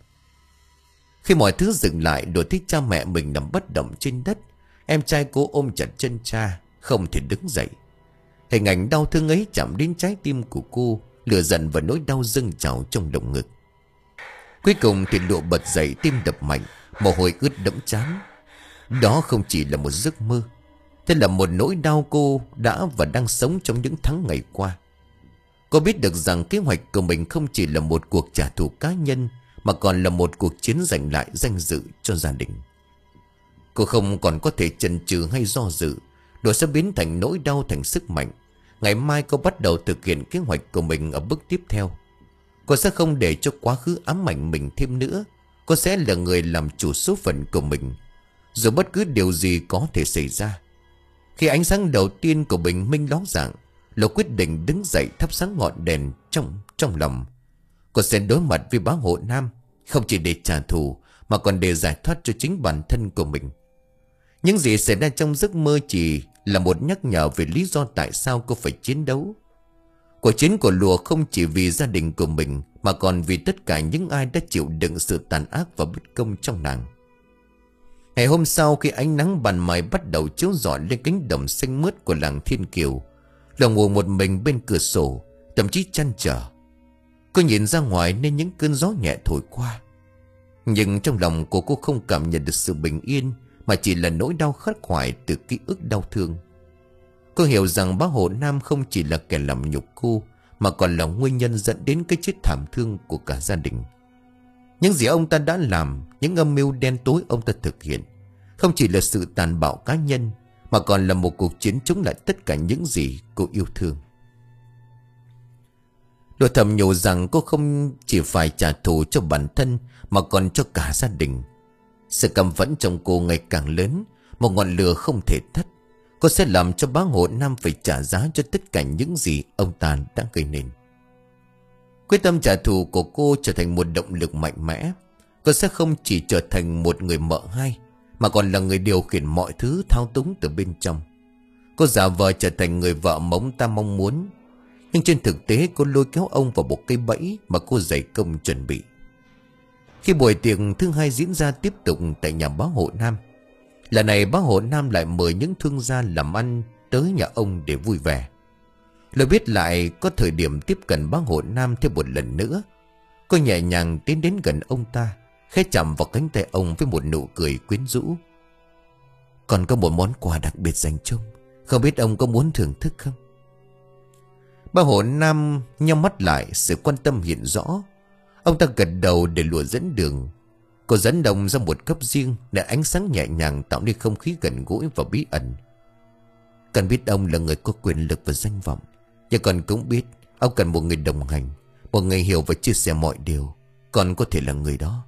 Khi mọi thứ dừng lại, Lộ thấy cha mẹ mình nằm bất động trên đất. Em trai cô ôm chặt chân cha, không thể đứng dậy. Hình ảnh đau thương ấy chạm đến trái tim của cô, lửa giận và nỗi đau dâng trào trong lồng ngực. Cuối cùng thì Lộ bật dậy, tim đập mạnh, mồ hôi ướt đẫm trán. Đó không chỉ là một giấc mơ, thế là một nỗi đau cô đã và đang sống trong những tháng ngày qua. Cô biết được rằng kế hoạch của mình không chỉ là một cuộc trả thù cá nhân, mà còn là một cuộc chiến giành lại danh dự cho gia đình. Cô không còn có thể chần chừ hay do dự. Nó sẽ biến thành nỗi đau thành sức mạnh. Ngày mai cô bắt đầu thực hiện kế hoạch của mình ở bước tiếp theo. Cô sẽ không để cho quá khứ ám ảnh mình thêm nữa. Cô sẽ là người làm chủ số phận của mình, dù bất cứ điều gì có thể xảy ra. Khi ánh sáng đầu tiên của bình minh ló dạng, Lộ quyết định đứng dậy thắp sáng ngọn đèn trong trong lòng. Cô sẽ đối mặt với bá Hộ Nam, không chỉ để trả thù mà còn để giải thoát cho chính bản thân của mình. Những gì xảy ra trong giấc mơ chỉ là một nhắc nhở về lý do tại sao cô phải chiến đấu. Cuộc chiến của Lùa không chỉ vì gia đình của mình, mà còn vì tất cả những ai đã chịu đựng sự tàn ác và bất công trong nàng. Ngày hôm sau, khi ánh nắng ban mai bắt đầu chiếu rọi lên cánh đồng xanh mướt của làng Thiên Kiều, Lộ ngồi một mình bên cửa sổ, thậm chí chăn trở. Cô nhìn ra ngoài nên những cơn gió nhẹ thổi qua, nhưng trong lòng của cô không cảm nhận được sự bình yên, mà chỉ là nỗi đau khắc khoải từ ký ức đau thương. Cô hiểu rằng bá Hộ Nam không chỉ là kẻ làm nhục cô, mà còn là nguyên nhân dẫn đến cái chết thảm thương của cả gia đình. Những gì ông ta đã làm, những âm mưu đen tối ông ta thực hiện, không chỉ là sự tàn bạo cá nhân, mà còn là một cuộc chiến chống lại tất cả những gì cô yêu thương. Lộ thầm nhủ rằng cô không chỉ phải trả thù cho bản thân, mà còn cho cả gia đình. Sự căm phẫn trong cô ngày càng lớn, một ngọn lửa không thể tắt. Cô sẽ làm cho bá Hộ Nam phải trả giá cho tất cả những gì ông ta đã gây nên. Quyết tâm trả thù của cô trở thành một động lực mạnh mẽ. Cô sẽ không chỉ trở thành một người mợ hai, mà còn là người điều khiển mọi thứ, thao túng từ bên trong. Cô giả vờ trở thành người vợ mà ông ta mong muốn, nhưng trên thực tế cô lôi kéo ông vào một cây bẫy mà cô dày công chuẩn bị. Khi buổi tiệc thứ hai diễn ra tiếp tục tại nhà bá Hộ Nam, lần này bá Hộ Nam lại mời những thương gia làm ăn tới nhà ông để vui vẻ. Lời biết lại có thời điểm tiếp cận bá Hộ Nam thêm một lần nữa. Cô nhẹ nhàng tiến đến gần ông ta, khẽ chạm vào cánh tay ông với một nụ cười quyến rũ. Còn có một món quà đặc biệt dành cho ông, không biết ông có muốn thưởng thức không? Bá Hộ Nam nhắm mắt lại, sự quan tâm hiện rõ. Ông ta gật đầu để Lùa dẫn đường. Cô dẫn đồng ra một góc riêng để ánh sáng nhẹ nhàng tạo nên không khí gần gũi và bí ẩn. Cần biết ông là người có quyền lực và danh vọng, nhưng còn cũng biết ông cần một người đồng hành, một người hiểu và chia sẻ mọi điều. Còn có thể là người đó.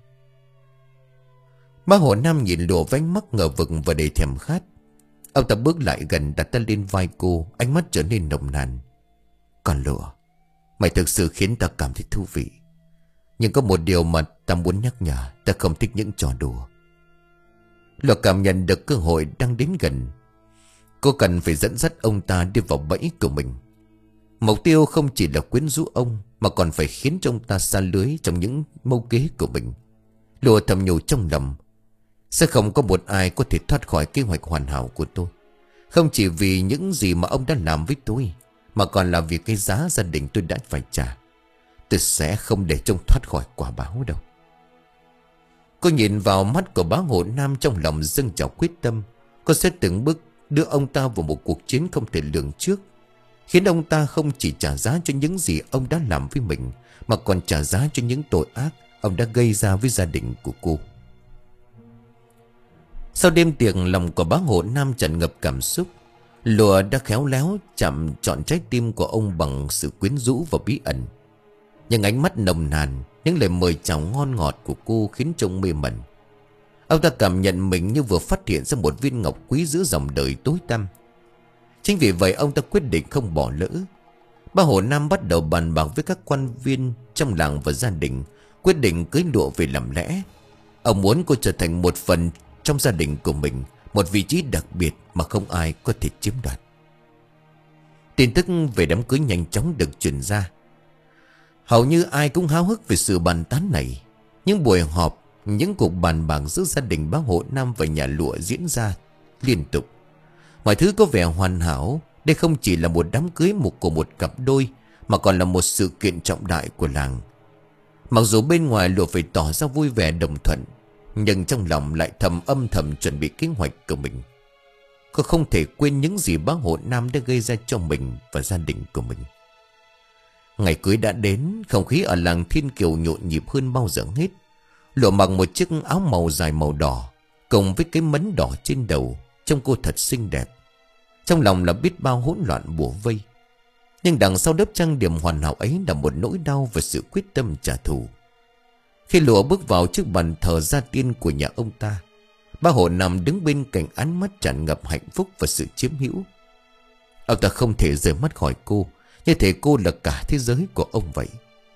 Bá Hộ Nam nhìn Lùa với ánh mắt ngờ vực và đầy thèm khát. Ông ta bước lại gần, đặt tay lên vai cô, ánh mắt trở nên nồng nàn. Còn Lùa, mày thực sự khiến ta cảm thấy thú vị. Nhưng có một điều mà ta muốn nhắc nhở, ta không thích những trò đùa. Lùa cảm nhận được cơ hội đang đến gần. Cô cần phải dẫn dắt ông ta đi vào bẫy của mình. Mục tiêu không chỉ là quyến rũ ông, mà còn phải khiến cho ông ta xa lưới trong những mưu kế của mình. Lùa thầm nhủ trong lòng, sẽ không có một ai có thể thoát khỏi kế hoạch hoàn hảo của tôi. Không chỉ vì những gì mà ông đã làm với tôi, mà còn là vì cái giá gia đình tôi đã phải trả. Tôi sẽ không để trông thoát khỏi quả báo đâu. Cô nhìn vào mắt của bá Hộ Nam, trong lòng dâng trào quyết tâm. Cô sẽ từng bước đưa ông ta vào một cuộc chiến không thể lường trước, khiến ông ta không chỉ trả giá cho những gì ông đã làm với mình, mà còn trả giá cho những tội ác ông đã gây ra với gia đình của cô. Sau đêm tiệc, lòng của bá Hộ Nam tràn ngập cảm xúc. Lụa đã khéo léo chạm trọn trái tim của ông bằng sự quyến rũ và bí ẩn. Nhưng ánh mắt nồng nàn, những lời mời chào ngon ngọt của cô khiến trông mê mẩn. Ông ta cảm nhận mình như vừa phát hiện ra một viên ngọc quý giữa dòng đời tối tăm. Chính vì vậy ông ta quyết định không bỏ lỡ. Ba Hồ Nam bắt đầu bàn bạc với các quan viên trong làng và gia đình, quyết định cưới Lụa về làm lẽ. Ông muốn cô trở thành một phần trong gia đình của mình, một vị trí đặc biệt mà không ai có thể chiếm đoạt. Tin tức về đám cưới nhanh chóng được truyền ra. Hầu như ai cũng háo hức về sự bàn tán này. Những buổi họp, những cuộc bàn bạc giữa gia đình bác Hộ Nam và nhà Lụa diễn ra liên tục. Mọi thứ có vẻ hoàn hảo. Đây không chỉ là một đám cưới một của một cặp đôi, mà còn là một sự kiện trọng đại của làng. Mặc dù bên ngoài Lụa phải tỏ ra vui vẻ đồng thuận, nhưng trong lòng lại thầm âm thầm chuẩn bị kế hoạch của mình. Cô không thể quên những gì bác Hộ Nam đã gây ra cho mình và gia đình của mình. Ngày cưới đã đến, không khí ở làng Thiên Kiều nhộn nhịp hơn bao giờ hết. Lụa mặc một chiếc áo màu dài màu đỏ, cùng với cái mấn đỏ trên đầu, trông cô thật xinh đẹp. Trong lòng là biết bao hỗn loạn bủa vây. Nhưng đằng sau lớp trang điểm hoàn hảo ấy là một nỗi đau và sự quyết tâm trả thù. Khi Lụa bước vào trước bàn thờ gia tiên của nhà ông ta, bác Hộ Nam đứng bên cạnh, ánh mắt tràn ngập hạnh phúc và sự chiếm hữu. Ông ta không thể rời mắt khỏi cô, như thể cô là cả thế giới của ông vậy.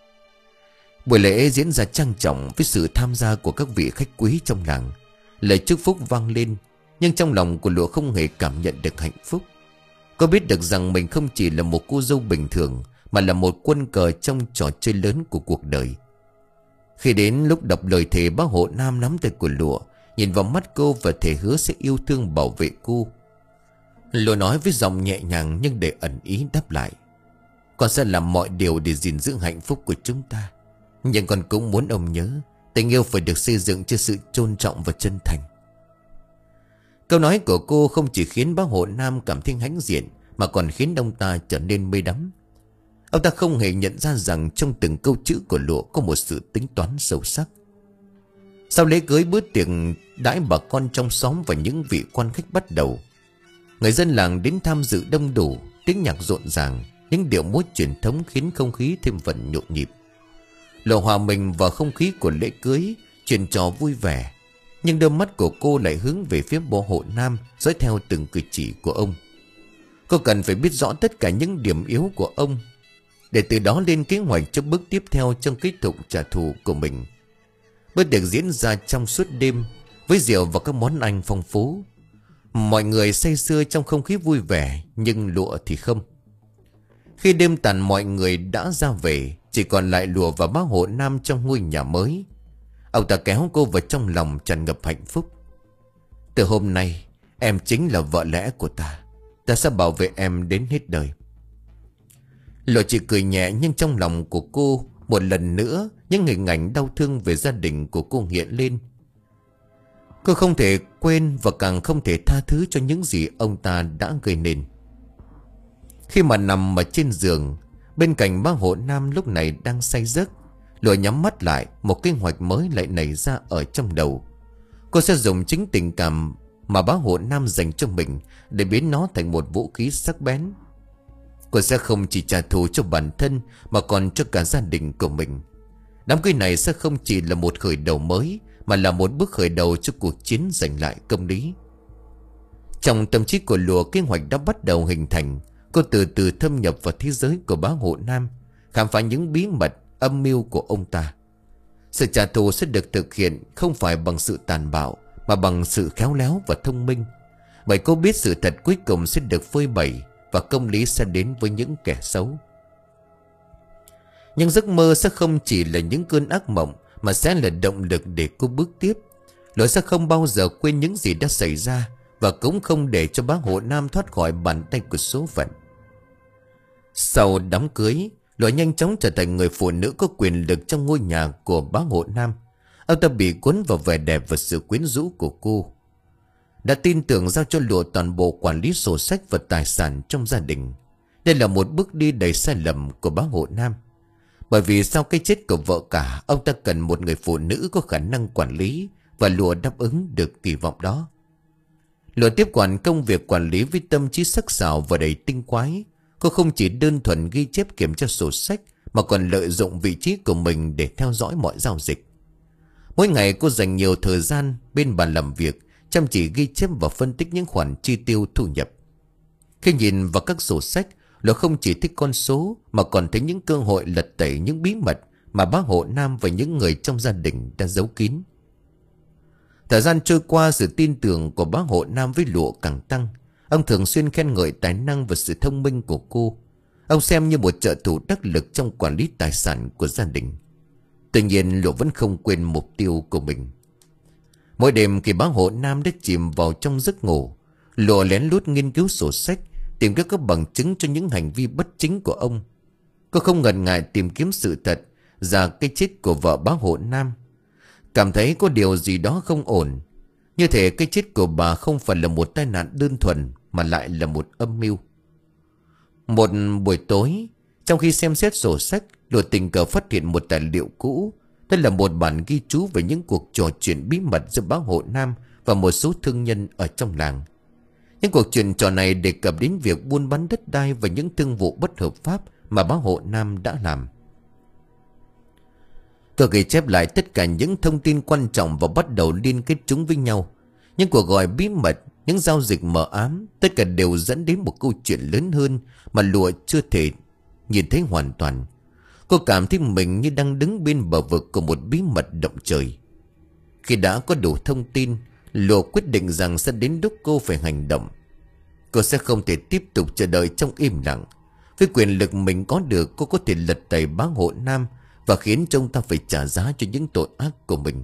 Buổi lễ diễn ra trang trọng với sự tham gia của các vị khách quý trong làng. Lời chúc phúc vang lên, nhưng trong lòng của Lụa không hề cảm nhận được hạnh phúc. Cô biết được rằng mình không chỉ là một cô dâu bình thường, mà là một quân cờ trong trò chơi lớn của cuộc đời. Khi đến lúc đọc lời thề, bác Hộ Nam nắm tay của Lụa, nhìn vào mắt cô và thề hứa sẽ yêu thương bảo vệ cô. Lụa nói với giọng nhẹ nhàng nhưng để ẩn ý đáp lại: "Con sẽ làm mọi điều để gìn giữ hạnh phúc của chúng ta. Nhưng con cũng muốn ông nhớ, tình yêu phải được xây dựng trên sự tôn trọng và chân thành." Câu nói của cô không chỉ khiến bác Hộ Nam cảm thấy hãnh diện, mà còn khiến ông ta trở nên mê đắm. Ông ta không hề nhận ra rằng trong từng câu chữ của Lụa có một sự tính toán sâu sắc. Sau lễ cưới, bữa tiệc đãi bà con trong xóm và những vị quan khách bắt đầu. Người dân làng đến tham dự đông đủ, tiếng nhạc rộn ràng, những điệu múa truyền thống khiến không khí thêm phần nhộn nhịp. Lụa hòa mình vào không khí của lễ cưới, chuyện trò vui vẻ. Nhưng đôi mắt của cô lại hướng về phía bố Hộ Nam, dõi theo từng cử chỉ của ông. Cô cần phải biết rõ tất cả những điểm yếu của ông, để từ đó lên kế hoạch cho bước tiếp theo trong kết thúc trả thù của mình. Bữa tiệc diễn ra trong suốt đêm, với rượu và các món ăn phong phú. Mọi người say sưa trong không khí vui vẻ, nhưng Lụa thì không. Khi đêm tàn, mọi người đã ra về, chỉ còn lại Lụa và bác Hộ Nam trong ngôi nhà mới. Ông ta kéo cô vào trong lòng tràn ngập hạnh phúc. "Từ hôm nay, em chính là vợ lẽ của ta. Ta sẽ bảo vệ em đến hết đời." Lụa chỉ cười nhẹ, nhưng trong lòng của cô một lần nữa những hình ảnh đau thương về gia đình của cô hiện lên. Cô không thể quên và càng không thể tha thứ cho những gì ông ta đã gây nên. Khi mà nằm ở trên giường, bên cạnh bác Hộ Nam lúc này đang say giấc, Lụa nhắm mắt lại, một kế hoạch mới lại nảy ra ở trong đầu. Cô sẽ dùng chính tình cảm mà bác Hộ Nam dành cho mình để biến nó thành một vũ khí sắc bén. Cô sẽ không chỉ trả thù cho bản thân, mà còn cho cả gia đình của mình. Đám cưới này sẽ không chỉ là một khởi đầu mới, mà là một bước khởi đầu cho cuộc chiến giành lại công lý. Trong tâm trí của Lụa, kế hoạch đã bắt đầu hình thành. Cô từ từ thâm nhập vào thế giới của bác Hộ Nam, khám phá những bí mật âm mưu của ông ta. Sự trả thù sẽ được thực hiện không phải bằng sự tàn bạo, mà bằng sự khéo léo và thông minh. Bởi cô biết sự thật cuối cùng sẽ được phơi bày, và công lý sẽ đến với những kẻ xấu. Nhưng giấc mơ sẽ không chỉ là những cơn ác mộng, mà sẽ là động lực để cô bước tiếp. Lụa sẽ không bao giờ quên những gì đã xảy ra, và cũng không để cho bác Hộ Nam thoát khỏi bàn tay của số phận. Sau đám cưới, Lụa nhanh chóng trở thành người phụ nữ có quyền lực trong ngôi nhà của bác Hộ Nam. Ông ta bị cuốn vào vẻ đẹp và sự quyến rũ của cô, đã tin tưởng giao cho Lụa toàn bộ quản lý sổ sách và tài sản trong gia đình. Đây là một bước đi đầy sai lầm của bác Hộ Nam. Bởi vì sau cái chết của vợ cả, ông ta cần một người phụ nữ có khả năng quản lý, và Lụa đáp ứng được kỳ vọng đó. Lụa tiếp quản công việc quản lý với tâm trí sắc sảo và đầy tinh quái. Cô không chỉ đơn thuần ghi chép kiểm tra sổ sách, mà còn lợi dụng vị trí của mình để theo dõi mọi giao dịch. Mỗi ngày cô dành nhiều thời gian bên bàn làm việc, chăm chỉ ghi chép và phân tích những khoản chi tiêu thu nhập. Khi nhìn vào các sổ sách, Lụa không chỉ thích con số mà còn thấy những cơ hội lật tẩy những bí mật mà bác Hộ Nam và những người trong gia đình đã giấu kín. Thời gian trôi qua, sự tin tưởng của bác Hộ Nam với Lụa càng tăng. Ông thường xuyên khen ngợi tài năng và sự thông minh của cô. Ông xem như một trợ thủ đắc lực trong quản lý tài sản của gia đình. Tuy nhiên Lụa vẫn không quên mục tiêu của mình. Mỗi đêm khi bác Hộ Nam đã chìm vào trong giấc ngủ, Lụa lén lút nghiên cứu sổ sách, tìm kiếm các bằng chứng cho những hành vi bất chính của ông. Cô không ngần ngại tìm kiếm sự thật ra cái chết của vợ bác Hộ Nam. Cảm thấy có điều gì đó không ổn. Như thể cái chết của bà không phải là một tai nạn đơn thuần, mà lại là một âm mưu. Một buổi tối, trong khi xem xét sổ sách, Lụa tình cờ phát hiện một tài liệu cũ. Đây là một bản ghi chú về những cuộc trò chuyện bí mật giữa bác Hộ Nam và một số thương nhân ở trong làng. Những cuộc chuyện trò này đề cập đến việc buôn bán đất đai và những thương vụ bất hợp pháp mà bác Hộ Nam đã làm. Tôi ghi chép lại tất cả những thông tin quan trọng và bắt đầu liên kết chúng với nhau. Những cuộc gọi bí mật, những giao dịch mờ ám, tất cả đều dẫn đến một câu chuyện lớn hơn mà Lụa chưa thể nhìn thấy hoàn toàn. Cô cảm thấy mình như đang đứng bên bờ vực của một bí mật động trời. Khi đã có đủ thông tin, Lụa quyết định rằng sẽ đến lúc cô phải hành động. Cô sẽ không thể tiếp tục chờ đợi trong im lặng. Với quyền lực mình có được, cô có thể lật tẩy bác Hộ Nam và khiến cho ông ta phải trả giá cho những tội ác của mình.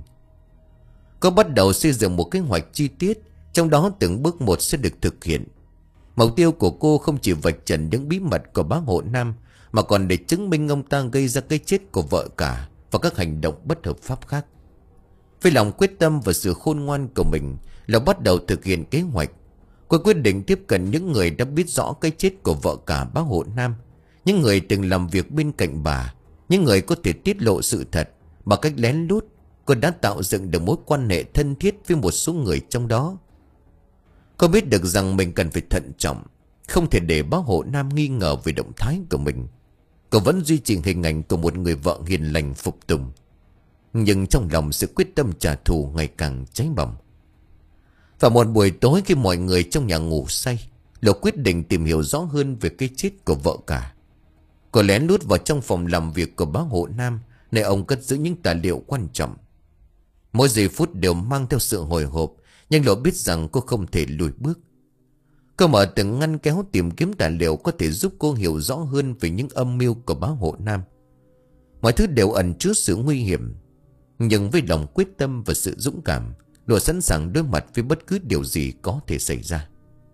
Cô bắt đầu xây dựng một kế hoạch chi tiết, trong đó từng bước một sẽ được thực hiện. Mục tiêu của cô không chỉ vạch trần những bí mật của bác Hộ Nam, mà còn để chứng minh ông ta gây ra cái chết của vợ cả và các hành động bất hợp pháp khác. Với lòng quyết tâm và sự khôn ngoan của mình, là bắt đầu thực hiện kế hoạch. Cô quyết định tiếp cận những người đã biết rõ cái chết của vợ cả bác Hộ Nam, những người từng làm việc bên cạnh bà, những người có thể tiết lộ sự thật. Bằng cách lén lút, cô đã tạo dựng được mối quan hệ thân thiết với một số người trong đó. Cô biết được rằng mình cần phải thận trọng, không thể để bác Hộ Nam nghi ngờ về động thái của mình. Cô vẫn duy trì hình ảnh của một người vợ hiền lành phục tùng, nhưng trong lòng sự quyết tâm trả thù ngày càng cháy bỏng. Vào một buổi tối khi mọi người trong nhà ngủ say, Lụa quyết định tìm hiểu rõ hơn về cái chết của vợ cả. Cô lén lút vào trong phòng làm việc của bác Hộ Nam, nơi ông cất giữ những tài liệu quan trọng. Mỗi giây phút đều mang theo sự hồi hộp, nhưng Lụa biết rằng cô không thể lùi bước. Cô mở từng ngăn kéo tìm kiếm tài liệu có thể giúp cô hiểu rõ hơn về những âm mưu của bác Hộ Nam. Mọi thứ đều ẩn chứa sự nguy hiểm, nhưng với lòng quyết tâm và sự dũng cảm, Lụa sẵn sàng đối mặt với bất cứ điều gì có thể xảy ra.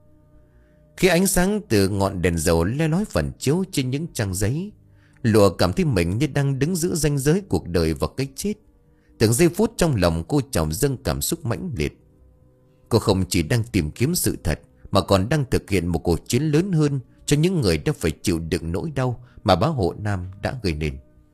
Khi ánh sáng từ ngọn đèn dầu le lói phản chiếu trên những trang giấy, Lụa cảm thấy mình như đang đứng giữa ranh giới cuộc đời và cái chết. Từng giây phút trong lòng cô trào dâng cảm xúc mãnh liệt. Cô không chỉ đang tìm kiếm sự thật, mà còn đang thực hiện một cuộc chiến lớn hơn cho những người đã phải chịu đựng nỗi đau mà bác Hộ Nam đã gây nên.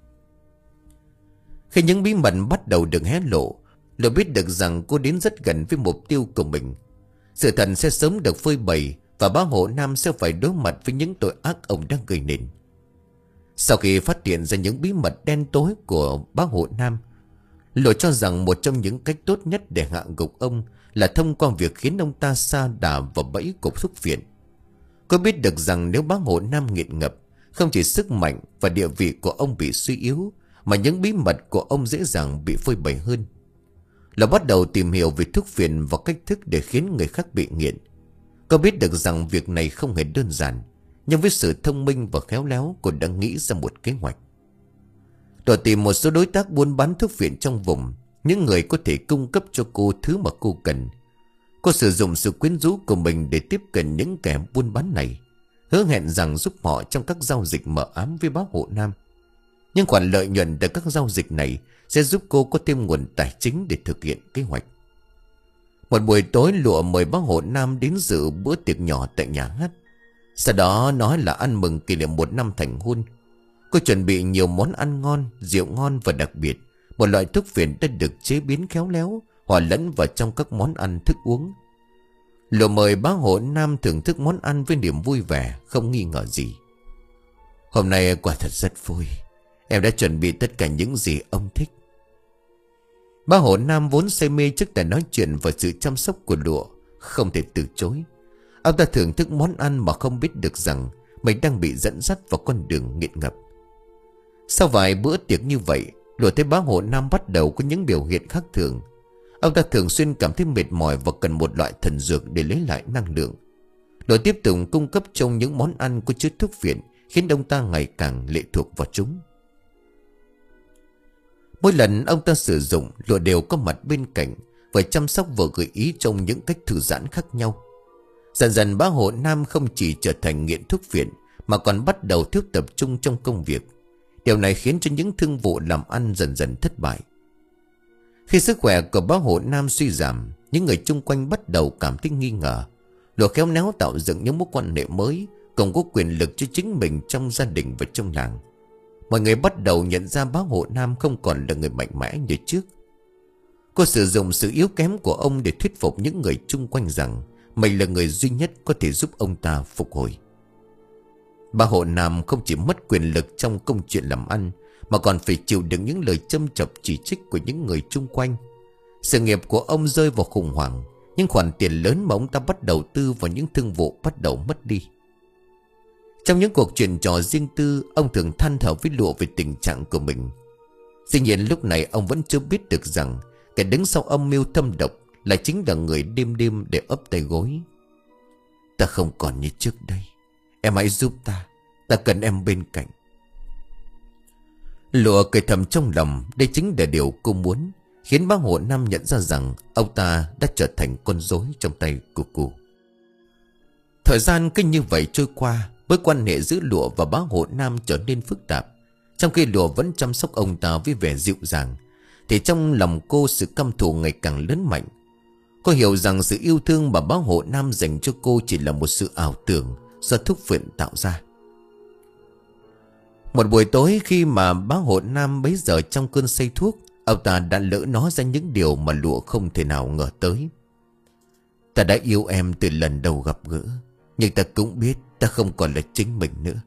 Khi những bí mật bắt đầu được hé lộ, Lụa biết được rằng cô đến rất gần với mục tiêu của mình. Sự thật sẽ sớm được phơi bày và bác Hộ Nam sẽ phải đối mặt với những tội ác ông đang gây nên. Sau khi phát hiện ra những bí mật đen tối của bác Hộ Nam, Lụa cho rằng một trong những cách tốt nhất để hạ gục ông là thông qua việc khiến ông ta sa đà vào bẫy của thuốc phiện. Cô biết được rằng nếu bác Hộ Nam nghiện ngập, không chỉ sức mạnh và địa vị của ông bị suy yếu, mà những bí mật của ông dễ dàng bị phơi bày hơn. Là bắt đầu tìm hiểu về thuốc phiện và cách thức để khiến người khác bị nghiện. Cô biết được rằng việc này không hề đơn giản, nhưng với sự thông minh và khéo léo, cô đã nghĩ ra một kế hoạch. Tôi tìm một số đối tác buôn bán thuốc phiện trong vùng, những người có thể cung cấp cho cô thứ mà cô cần. Cô sử dụng sự quyến rũ của mình để tiếp cận những kẻ buôn bán này, hứa hẹn rằng giúp họ trong các giao dịch mờ ám với bác Hộ Nam. Nhưng khoản lợi nhuận từ các giao dịch này sẽ giúp cô có thêm nguồn tài chính để thực hiện kế hoạch. Một buổi tối, Lụa mời bác Hộ Nam đến dự bữa tiệc nhỏ tại nhà hát. Sau đó nói là ăn mừng kỷ niệm một năm thành hôn. Cô chuẩn bị nhiều món ăn ngon, rượu ngon và đặc biệt, một loại thuốc phiện đã được chế biến khéo léo, hòa lẫn vào trong các món ăn thức uống. Lụa mời bá hộ Nam thưởng thức món ăn với niềm vui vẻ, không nghi ngờ gì. Hôm nay quả thật rất vui. Em đã chuẩn bị tất cả những gì ông thích. Bá hộ Nam vốn say mê trước tài nói chuyện và sự chăm sóc của Lụa, không thể từ chối. Ông ta thưởng thức món ăn mà không biết được rằng mình đang bị dẫn dắt vào con đường nghiện ngập. Sau vài bữa tiệc như vậy, Lụa thấy bá hộ Nam bắt đầu có những biểu hiện khác thường. Ông ta thường xuyên cảm thấy mệt mỏi và cần một loại thần dược để lấy lại năng lượng. Lụa tiếp tục cung cấp trong những món ăn có chứa thuốc phiện, khiến ông ta ngày càng lệ thuộc vào chúng. Mỗi lần ông ta sử dụng, Lụa đều có mặt bên cạnh và chăm sóc và gợi ý trong những cách thư giãn khác nhau. Dần dần bá hộ Nam không chỉ trở thành nghiện thuốc phiện mà còn bắt đầu thiếu tập trung trong công việc. Điều này khiến cho những thương vụ làm ăn dần dần thất bại. Khi sức khỏe của bá hộ Nam suy giảm, những người chung quanh bắt đầu cảm thấy nghi ngờ. Lụa khéo léo tạo dựng những mối quan hệ mới, cùng có quyền lực cho chính mình trong gia đình và trong làng. Mọi người bắt đầu nhận ra bá hộ Nam không còn là người mạnh mẽ như trước. Cô sử dụng sự yếu kém của ông để thuyết phục những người chung quanh rằng mình là người duy nhất có thể giúp ông ta phục hồi. Bá hộ Nam không chỉ mất quyền lực trong công chuyện làm ăn, mà còn phải chịu đựng những lời châm chọc chỉ trích của những người chung quanh. Sự nghiệp của ông rơi vào khủng hoảng. Những khoản tiền lớn mà ông ta bắt đầu tư vào những thương vụ bắt đầu mất đi. Trong những cuộc chuyện trò riêng tư, ông thường than thở với Lụa về tình trạng của mình. Dĩ nhiên lúc này ông vẫn chưa biết được rằng kẻ đứng sau âm mưu thâm độc là chính là người đêm đêm để ấp tay gối. Ta không còn như trước đây. Em hãy giúp ta. Ta cần em bên cạnh. Lụa cười thầm trong lòng. Đây chính là điều cô muốn, khiến bá hộ Nam nhận ra rằng ông ta đã trở thành con rối trong tay của cô. Thời gian cứ như vậy trôi qua, mối quan hệ giữa Lụa và bá hộ Nam trở nên phức tạp. Trong khi Lụa vẫn chăm sóc ông ta với vẻ dịu dàng, thì trong lòng cô sự căm thù ngày càng lớn mạnh. Cô hiểu rằng sự yêu thương mà bá hộ Nam dành cho cô chỉ là một sự ảo tưởng do thuốc phiện tạo ra. Một buổi tối khi mà bá hộ Nam bấy giờ trong cơn say thuốc, ông ta đã lỡ nói ra những điều mà Lụa không thể nào ngờ tới. Ta đã yêu em từ lần đầu gặp gỡ, nhưng ta cũng biết ta không còn là chính mình nữa.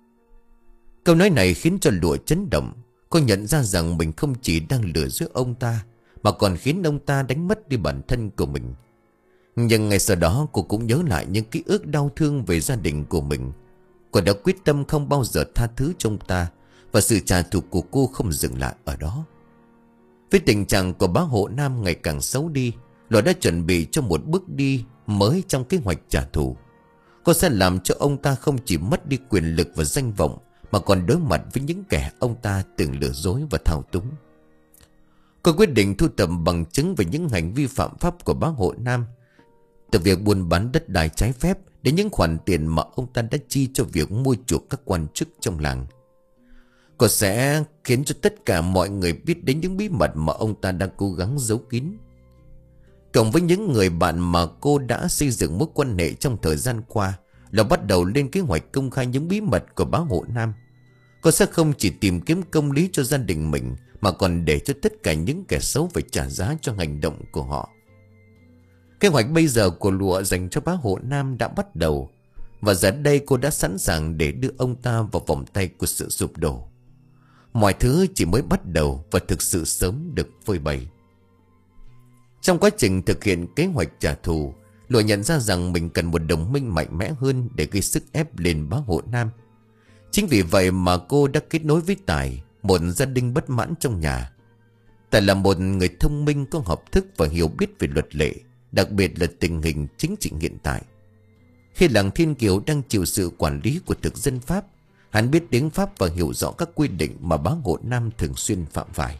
Câu nói này khiến cho Lụa chấn động. Cô nhận ra rằng mình không chỉ đang lừa dối ông ta, mà còn khiến ông ta đánh mất đi bản thân của mình. Nhưng ngay sau đó cô cũng nhớ lại những ký ức đau thương về gia đình của mình. Cô đã quyết tâm không bao giờ tha thứ cho ông ta, và sự trả thù của cô không dừng lại ở đó. Với tình trạng của bá hộ Nam ngày càng xấu đi, Lụa đã chuẩn bị cho một bước đi mới trong kế hoạch trả thù. Cô sẽ làm cho ông ta không chỉ mất đi quyền lực và danh vọng, mà còn đối mặt với những kẻ ông ta từng lừa dối và thao túng. Cô quyết định thu thập bằng chứng về những hành vi phạm pháp của bá hộ Nam, từ việc buôn bán đất đai trái phép đến những khoản tiền mà ông ta đã chi cho việc mua chuộc các quan chức trong làng. Cô sẽ khiến cho tất cả mọi người biết đến những bí mật mà ông ta đang cố gắng giấu kín. Cộng với những người bạn mà cô đã xây dựng mối quan hệ trong thời gian qua, là bắt đầu lên kế hoạch công khai những bí mật của bá hộ Nam. Cô sẽ không chỉ tìm kiếm công lý cho gia đình mình, mà còn để cho tất cả những kẻ xấu phải trả giá cho hành động của họ. Kế hoạch bây giờ của Lụa dành cho bá hộ Nam đã bắt đầu, và giờ đây cô đã sẵn sàng để đưa ông ta vào vòng tay của sự sụp đổ. Mọi thứ chỉ mới bắt đầu và thực sự sớm được phơi bày. Trong quá trình thực hiện kế hoạch trả thù, Lụa nhận ra rằng mình cần một đồng minh mạnh mẽ hơn để gây sức ép lên bá hộ Nam. Chính vì vậy mà cô đã kết nối với Tài, một gia đình bất mãn trong nhà. Tài là một người thông minh, có học thức và hiểu biết về luật lệ, đặc biệt là tình hình chính trị hiện tại. Khi làng Thiên Kiều đang chịu sự quản lý của thực dân Pháp, hắn biết tiếng Pháp và hiểu rõ các quy định mà bá hộ Nam thường xuyên phạm phải.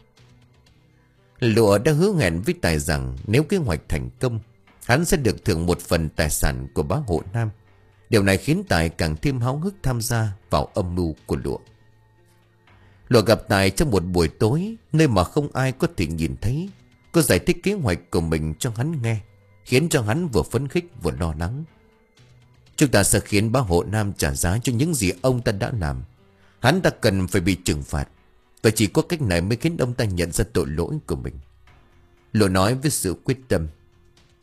Lụa đã hứa hẹn với Tài rằng nếu kế hoạch thành công, hắn sẽ được thưởng một phần tài sản của bá hộ Nam. Điều này khiến Tài càng thêm háo hức tham gia vào âm mưu của Lụa. Lụa gặp Tài trong một buổi tối, nơi mà không ai có thể nhìn thấy. Cô giải thích kế hoạch của mình cho hắn nghe, khiến cho hắn vừa phấn khích vừa lo lắng. Chúng ta sẽ khiến bá hộ Nam trả giá cho những gì ông ta đã làm. Hắn ta cần phải bị trừng phạt, và chỉ có cách này mới khiến ông ta nhận ra tội lỗi của mình. Lụa nói với sự quyết tâm.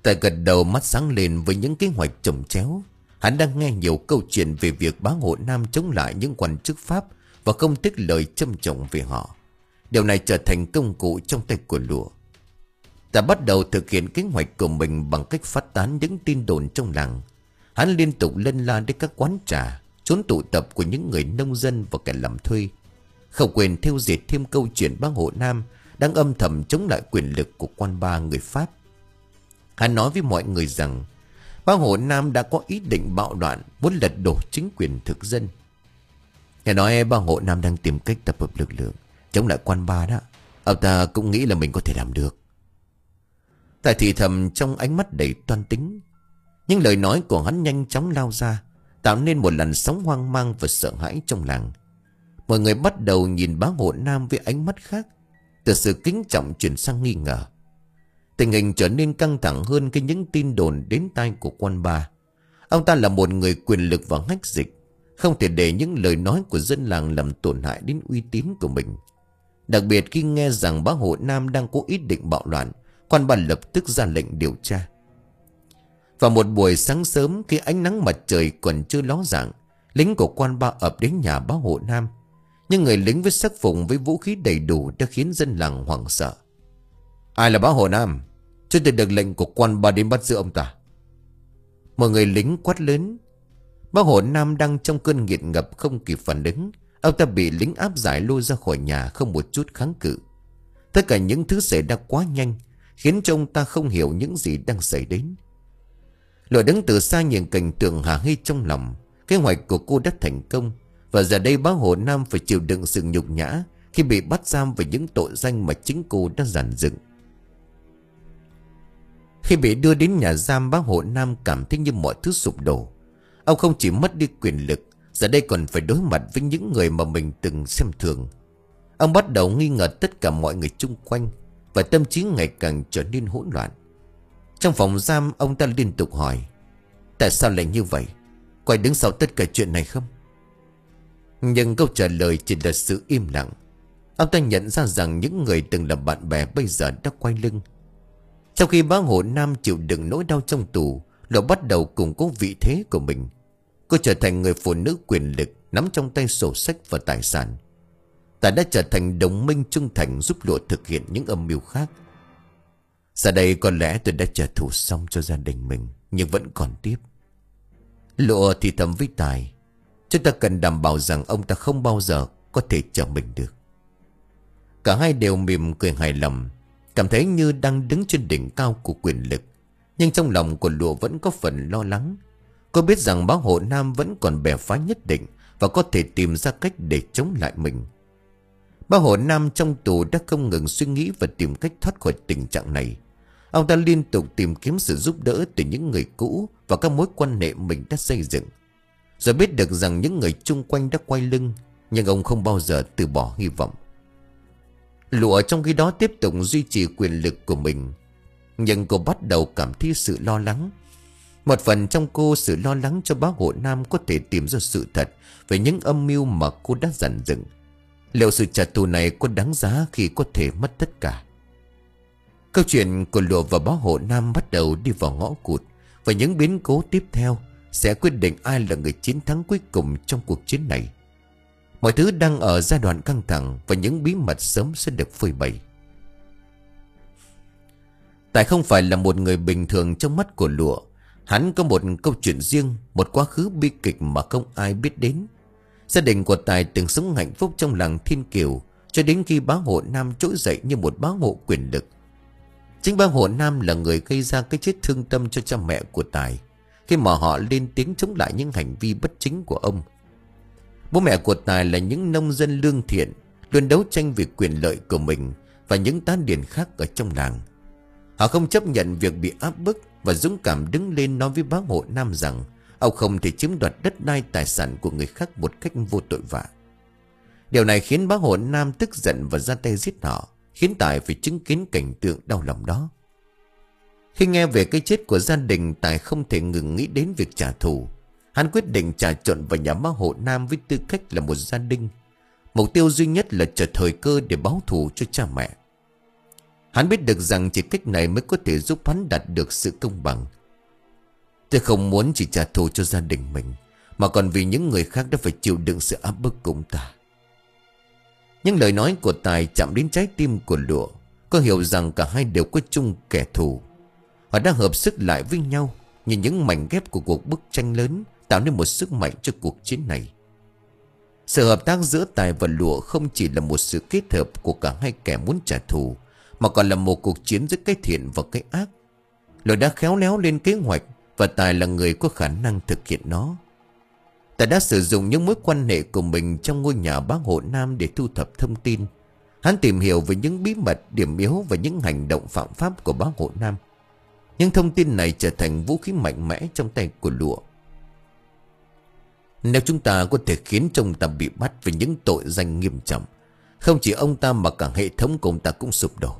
Tài gật đầu, mắt sáng lên với những kế hoạch chồng chéo. Hắn đang nghe nhiều câu chuyện về việc bá hộ Nam chống lại những quan chức Pháp và không tiếc lời châm chọc về họ. Điều này trở thành công cụ trong tay của Lụa. Ta bắt đầu thực hiện kế hoạch của mình bằng cách phát tán những tin đồn trong làng. Hắn liên tục lân la đến các quán trà, chốn tụ tập của những người nông dân và kẻ làm thuê, không quên thêu dệt thêm câu chuyện bá hộ Nam đang âm thầm chống lại quyền lực của quan ba người Pháp. Hắn nói với mọi người rằng bá hộ Nam đã có ý định bạo loạn, muốn lật đổ chính quyền thực dân. Nghe nói bá hộ Nam đang tìm cách tập hợp lực lượng chống lại quan ba đó. Ông ta cũng nghĩ là mình có thể làm được. Tài thì thầm trong ánh mắt đầy toan tính. Những lời nói của hắn nhanh chóng lao ra, tạo nên một làn sóng hoang mang và sợ hãi trong làng. Mọi người bắt đầu nhìn bá hộ Nam với ánh mắt khác, từ sự kính trọng chuyển sang nghi ngờ. Tình hình trở nên căng thẳng hơn khi những tin đồn đến tai của quan ba. Ông ta là một người quyền lực và hách dịch, không thể để những lời nói của dân làng làm tổn hại đến uy tín của mình. Đặc biệt khi nghe rằng bá hộ Nam đang có ý định bạo loạn, quan ba lập tức ra lệnh điều tra. Vào một buổi sáng sớm, khi ánh nắng mặt trời còn chưa ló dạng, lính của quan ba ập đến nhà bá hộ Nam. Nhưng người lính với sắc phục với vũ khí đầy đủ đã khiến dân làng hoảng sợ. Ai là bá hộ Nam? Chúng tôi được lệnh của quan ba đến bắt giữ ông ta. Một người lính quát lớn. Bá hộ Nam đang trong cơn nghiện ngập không kịp phản ứng. Ông ta bị lính áp giải lôi ra khỏi nhà không một chút kháng cự. Tất cả những thứ xảy ra quá nhanh, khiến cho ông ta không hiểu những gì đang xảy đến. Lụa đứng từ xa nhìn cảnh tượng hả hê trong lòng. Kế hoạch của cô đã thành công, và giờ đây bá hộ Nam phải chịu đựng sự nhục nhã khi bị bắt giam về những tội danh mà chính cô đã dàn dựng. Khi bị đưa đến nhà giam, bá hộ Nam cảm thấy như mọi thứ sụp đổ. Ông không chỉ mất đi quyền lực, giờ đây còn phải đối mặt với những người mà mình từng xem thường. Ông bắt đầu nghi ngờ tất cả mọi người chung quanh, và tâm trí ngày càng trở nên hỗn loạn. Trong phòng giam, ông ta liên tục hỏi: tại sao lại như vậy? Có ai đứng sau tất cả chuyện này không? Nhưng câu trả lời chỉ là sự im lặng. Ông ta nhận ra rằng những người từng là bạn bè bây giờ đã quay lưng. Trong khi bá hộ Nam chịu đựng nỗi đau trong tù, Lụa bắt đầu củng cố vị thế của mình. Cô trở thành người phụ nữ quyền lực, nắm trong tay sổ sách và tài sản. Ta đã trở thành đồng minh trung thành giúp Lụa thực hiện những âm mưu khác. Giờ đây có lẽ tôi đã trả thù xong cho gia đình mình, nhưng vẫn còn tiếp. Lụa thì thầm với Tài: chúng ta cần đảm bảo rằng ông ta không bao giờ có thể trở mình được. Cả hai đều mỉm cười hài lòng, cảm thấy như đang đứng trên đỉnh cao của quyền lực. Nhưng trong lòng của Lụa vẫn có phần lo lắng. Cô biết rằng bá hộ Nam vẫn còn bè phái nhất định và có thể tìm ra cách để chống lại mình. Bá hộ Nam trong tù đã không ngừng suy nghĩ và tìm cách thoát khỏi tình trạng này. Ông ta liên tục tìm kiếm sự giúp đỡ từ những người cũ và các mối quan hệ mình đã xây dựng. Rồi biết được rằng những người chung quanh đã quay lưng, nhưng ông không bao giờ từ bỏ hy vọng. Lụa trong khi đó tiếp tục duy trì quyền lực của mình, nhưng cô bắt đầu cảm thấy sự lo lắng. Một phần trong cô, sự lo lắng cho bá hộ Nam có thể tìm ra sự thật về những âm mưu mà cô đã dàn dựng. Liệu sự trả thù này có đáng giá khi có thể mất tất cả? Câu chuyện của Lụa và bá hộ Nam bắt đầu đi vào ngõ cụt, và những biến cố tiếp theo sẽ quyết định ai là người chiến thắng cuối cùng trong cuộc chiến này. Mọi thứ đang ở giai đoạn căng thẳng, và những bí mật sớm sẽ được phơi bày. Tài không phải là một người bình thường trong mắt của Lụa. Hắn có một câu chuyện riêng, một quá khứ bi kịch mà không ai biết đến. Gia đình của Tài từng sống hạnh phúc trong làng Thiên Kiều, cho đến khi bá hộ Nam trỗi dậy như một bá hộ quyền lực. Chính bá hộ Nam là người gây ra cái chết thương tâm cho cha mẹ của Tài, khi mà họ lên tiếng chống lại những hành vi bất chính của ông. Bố mẹ của Tài là những nông dân lương thiện, luôn đấu tranh vì quyền lợi của mình và những tá điền khác ở trong làng. Họ không chấp nhận việc bị áp bức và dũng cảm đứng lên nói với bá hộ Nam rằng ông không thể chiếm đoạt đất đai tài sản của người khác một cách vô tội vạ. Điều này khiến bá hộ Nam tức giận và ra tay giết họ, khiến Tài phải chứng kiến cảnh tượng đau lòng đó. Khi nghe về cái chết của gia đình, Tài không thể ngừng nghĩ đến việc trả thù. Hắn quyết định trà trộn vào nhà bá hộ Nam với tư cách là một gia đình. Mục tiêu duy nhất là chờ thời cơ để báo thù cho cha mẹ. Hắn biết được rằng chỉ cách này mới có thể giúp hắn đạt được sự công bằng. Tôi không muốn chỉ trả thù cho gia đình mình, mà còn vì những người khác đã phải chịu đựng sự áp bức của ông ta. Những lời nói của Tài chạm đến trái tim của Lụa. Có hiểu rằng cả hai đều có chung kẻ thù. Họ đã hợp sức lại với nhau như những mảnh ghép của cuộc bức tranh lớn, tạo nên một sức mạnh cho cuộc chiến này. Sự hợp tác giữa Tài và Lụa không chỉ là một sự kết hợp của cả hai kẻ muốn trả thù, mà còn là một cuộc chiến giữa cái thiện và cái ác. Lụa đã khéo léo lên kế hoạch, và Tài là người có khả năng thực hiện nó. Tài đã sử dụng những mối quan hệ của mình trong ngôi nhà bác Hộ Nam để thu thập thông tin. Hắn tìm hiểu về những bí mật, điểm yếu và những hành động phạm pháp của bác Hộ Nam. Những thông tin này trở thành vũ khí mạnh mẽ trong tay của Lụa. Nếu chúng ta có thể khiến cho ông ta bị bắt vì những tội danh nghiêm trọng, không chỉ ông ta mà cả hệ thống của ông ta cũng sụp đổ.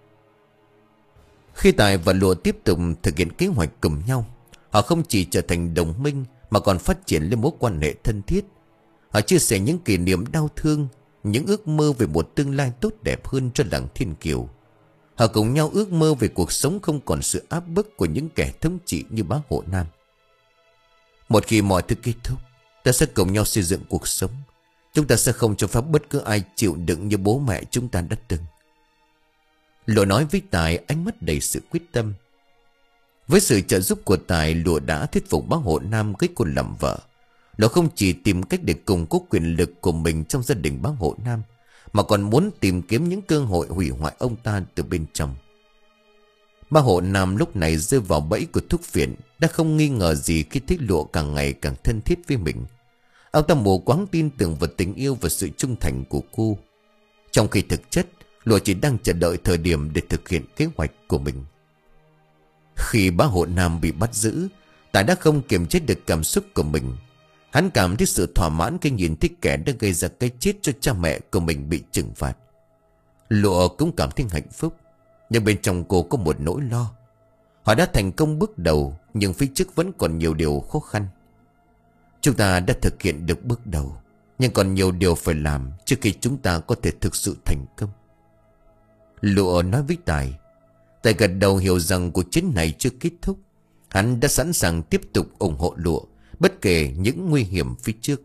Khi Tài và Lụa tiếp tục thực hiện kế hoạch cùng nhau, họ không chỉ trở thành đồng minh mà còn phát triển lên mối quan hệ thân thiết. Họ chia sẻ những kỷ niệm đau thương, những ước mơ về một tương lai tốt đẹp hơn cho làng Thiên Kiều. Họ cùng nhau ước mơ về cuộc sống không còn sự áp bức của những kẻ thống trị như bác Hộ Nam. Một khi mọi thứ kết thúc, ta sẽ cùng nhau xây dựng cuộc sống. Chúng ta sẽ không cho phép bất cứ ai chịu đựng như bố mẹ chúng ta đã từng. Lụa nói với Tài, ánh mắt đầy sự quyết tâm. Với sự trợ giúp của Tài, Lụa đã thuyết phục bác Hộ Nam cưới cô làm vợ. Lụa không chỉ tìm cách để củng cố quyền lực của mình trong gia đình bác Hộ Nam, mà còn muốn tìm kiếm những cơ hội hủy hoại ông ta từ bên trong. Bác Hộ Nam lúc này rơi vào bẫy của thuốc phiện, đã không nghi ngờ gì khi thấy Lụa càng ngày càng thân thiết với mình. Ông ta mù quáng tin tưởng vào tình yêu và sự trung thành của cô, trong khi thực chất Lụa chỉ đang chờ đợi thời điểm để thực hiện kế hoạch của mình. Khi bác Hộ Nam bị bắt giữ, Tài đã không kiềm chế được cảm xúc của mình. Hắn cảm thấy sự thỏa mãn khi nhìn thấy kẻ đã gây ra cái chết cho cha mẹ của mình bị trừng phạt. Lụa cũng cảm thấy hạnh phúc, nhưng bên trong cô có một nỗi lo. Họ đã thành công bước đầu, nhưng phía trước vẫn còn nhiều điều khó khăn. Chúng ta đã thực hiện được bước đầu, nhưng còn nhiều điều phải làm trước khi chúng ta có thể thực sự thành công. Lụa nói với Tài. Tài gật đầu hiểu rằng cuộc chiến này chưa kết thúc. Hắn đã sẵn sàng tiếp tục ủng hộ Lụa, bất kể những nguy hiểm phía trước.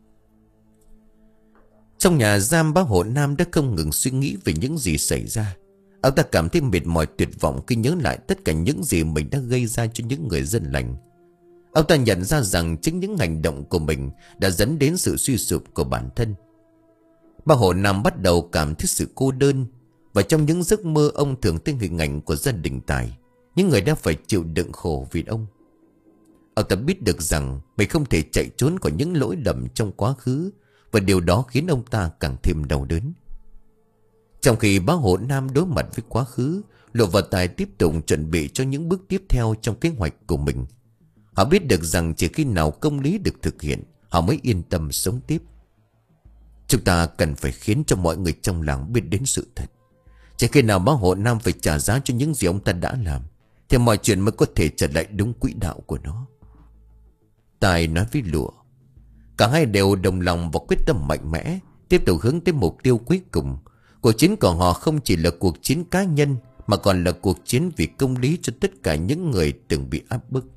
Trong nhà giam, bác Hộ Nam đã không ngừng suy nghĩ về những gì xảy ra. Ông ta cảm thấy mệt mỏi tuyệt vọng khi nhớ lại tất cả những gì mình đã gây ra cho những người dân lành. Ông ta nhận ra rằng chính những hành động của mình đã dẫn đến sự suy sụp của bản thân. Bác Hộ Nam bắt đầu cảm thấy sự cô đơn, và trong những giấc mơ ông thường thấy hình ảnh của gia đình Tài, những người đã phải chịu đựng khổ vì ông. Ông ta biết được rằng mình không thể chạy trốn khỏi những lỗi lầm trong quá khứ, và điều đó khiến ông ta càng thêm đau đớn. Trong khi bác Hộ Nam đối mặt với quá khứ, Lụa và Tài tiếp tục chuẩn bị cho những bước tiếp theo trong kế hoạch của mình. Họ biết được rằng chỉ khi nào công lý được thực hiện, họ mới yên tâm sống tiếp. Chúng ta cần phải khiến cho mọi người trong làng biết đến sự thật. Chỉ khi nào bác Hộ Nam phải trả giá cho những gì ông ta đã làm, thì mọi chuyện mới có thể trở lại đúng quỹ đạo của nó. Tài nói với Lụa. Cả hai đều đồng lòng và quyết tâm mạnh mẽ, tiếp tục hướng tới mục tiêu cuối cùng. Cuộc chiến của họ không chỉ là cuộc chiến cá nhân, mà còn là cuộc chiến vì công lý cho tất cả những người từng bị áp bức.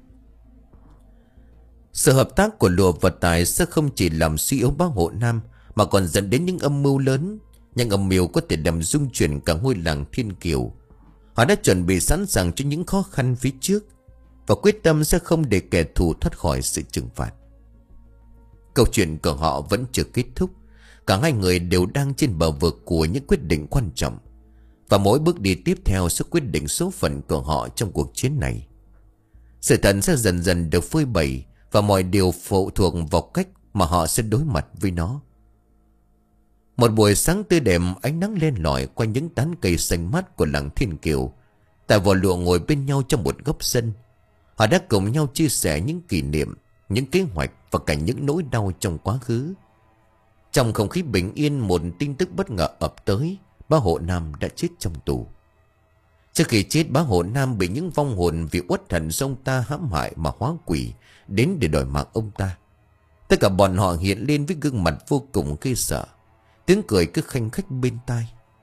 Sự hợp tác của Lụa và Tài sẽ không chỉ làm suy yếu bác Hộ Nam, mà còn dẫn đến những âm mưu lớn. Nhưng âm mưu có thể làm rung chuyển cả ngôi làng Thiên Kiều. Họ đã chuẩn bị sẵn sàng cho những khó khăn phía trước, và quyết tâm sẽ không để kẻ thù thoát khỏi sự trừng phạt. Câu chuyện của họ vẫn chưa kết thúc. Cả hai người đều đang trên bờ vực của những quyết định quan trọng, và mỗi bước đi tiếp theo sẽ quyết định số phận của họ trong cuộc chiến này. Sự thật sẽ dần dần được phơi bày, và mọi điều phụ thuộc vào cách mà họ sẽ đối mặt với nó. Một buổi sáng tươi đẹp, ánh nắng len lỏi qua những tán cây xanh mát của làng Thiên Kiều. Tài và Lụa ngồi bên nhau trong một góc sân. Họ đã cùng nhau chia sẻ những kỷ niệm, những kế hoạch và cả những nỗi đau trong quá khứ. Trong không khí bình yên, một tin tức bất ngờ ập tới. Bác Hộ Nam đã chết trong tù. Trước khi chết, bác Hộ Nam bị những vong hồn vì uất hận do ông ta hãm hại mà hóa quỷ đến để đòi mạng ông ta. Tất cả bọn họ hiện lên với gương mặt vô cùng ghê sợ, tiếng cười cứ khanh khách bên tai.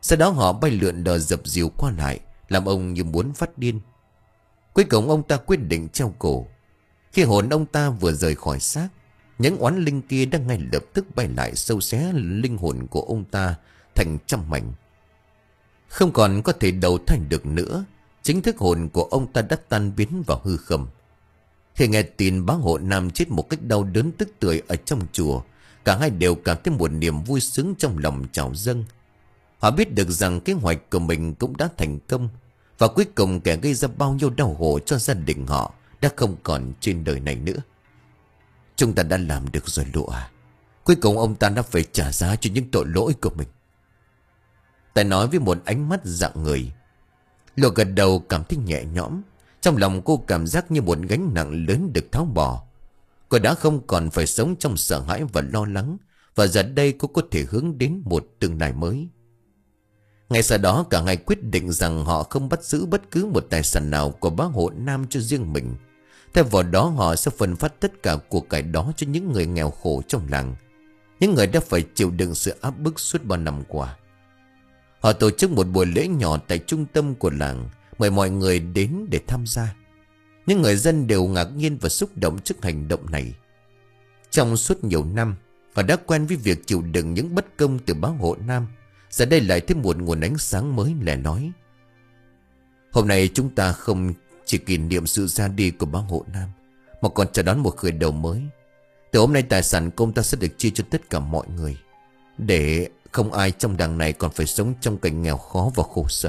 Sau đó họ bay lượn đò dập dìu qua lại, làm ông như muốn phát điên. Cuối cùng ông ta quyết định treo cổ. Khi hồn ông ta vừa rời khỏi xác, những oán linh kia đã ngay lập tức bay lại sâu xé linh hồn của ông ta thành trăm mảnh. Không còn có thể đầu thai được nữa, chính thức hồn của ông ta đã tan biến vào hư không. Khi nghe tin bá hộ Nam chết một cách đau đớn tức tưởi ở trong chùa, cả hai đều cảm thấy một niềm vui sướng trong lòng trào dâng. Họ biết được rằng kế hoạch của mình cũng đã thành công, và cuối cùng kẻ gây ra bao nhiêu đau khổ cho gia đình họ đã không còn trên đời này nữa. Chúng ta đã làm được rồi Lụa à. Cuối cùng ông ta đã phải trả giá cho những tội lỗi của mình. Tài nói với một ánh mắt rạng người. Lụa gật đầu cảm thấy nhẹ nhõm. Trong lòng cô cảm giác như một gánh nặng lớn được tháo bỏ. Cô đã không còn phải sống trong sợ hãi và lo lắng, và giờ đây cô có thể hướng đến một tương lai mới. Ngay sau đó cả hai quyết định rằng họ không bắt giữ bất cứ một tài sản nào của bá hộ Nam cho riêng mình. Thay vào đó họ sẽ phân phát tất cả của cải đó cho những người nghèo khổ trong làng, những người đã phải chịu đựng sự áp bức suốt bao năm qua. Họ tổ chức một buổi lễ nhỏ tại trung tâm của làng, mời mọi người đến để tham gia. Những người dân đều ngạc nhiên và xúc động trước hành động này. Trong suốt nhiều năm, họ đã quen với việc chịu đựng những bất công từ bá hộ Nam. Giờ đây lại thêm một nguồn ánh sáng mới lẻ lói. Hôm nay chúng ta không chỉ kỷ niệm sự ra đi của bá hộ Nam, mà còn chào đón một khởi đầu mới. Từ hôm nay tài sản của ông ta sẽ được chia cho tất cả mọi người, để không ai trong đằng này còn phải sống trong cảnh nghèo khó và khổ sở.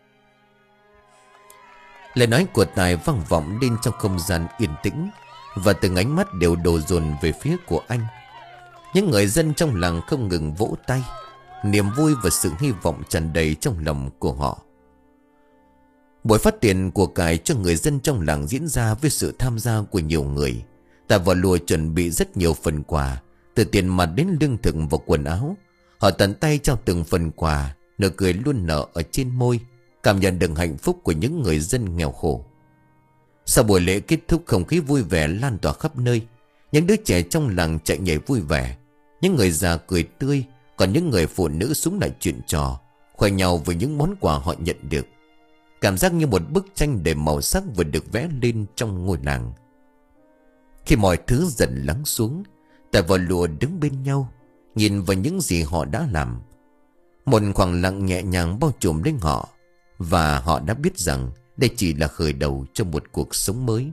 Lời nói của Tài vang vọng lên trong không gian yên tĩnh, và từng ánh mắt đều đổ dồn về phía của anh. Những người dân trong làng không ngừng vỗ tay. Niềm vui và sự hy vọng tràn đầy trong lòng của họ. Buổi phát tiền của cải cho người dân trong làng diễn ra với sự tham gia của nhiều người. Tài và Lụa chuẩn bị rất nhiều phần quà, từ tiền mặt đến lương thực và quần áo. Họ tận tay trao từng phần quà, nụ cười luôn nở ở trên môi, cảm nhận được hạnh phúc của những người dân nghèo khổ. Sau buổi lễ kết thúc, không khí vui vẻ lan tỏa khắp nơi. Những đứa trẻ trong làng chạy nhảy vui vẻ, những người già cười tươi, còn những người phụ nữ súng lại chuyện trò, khoe nhau với những món quà họ nhận được. Cảm giác như một bức tranh đầy màu sắc vừa được vẽ lên trong ngôi làng. Khi mọi thứ dần lắng xuống, Tài và Lụa đứng bên nhau, nhìn vào những gì họ đã làm. Một khoảng lặng nhẹ nhàng bao trùm lên họ, và họ đã biết rằng đây chỉ là khởi đầu cho một cuộc sống mới.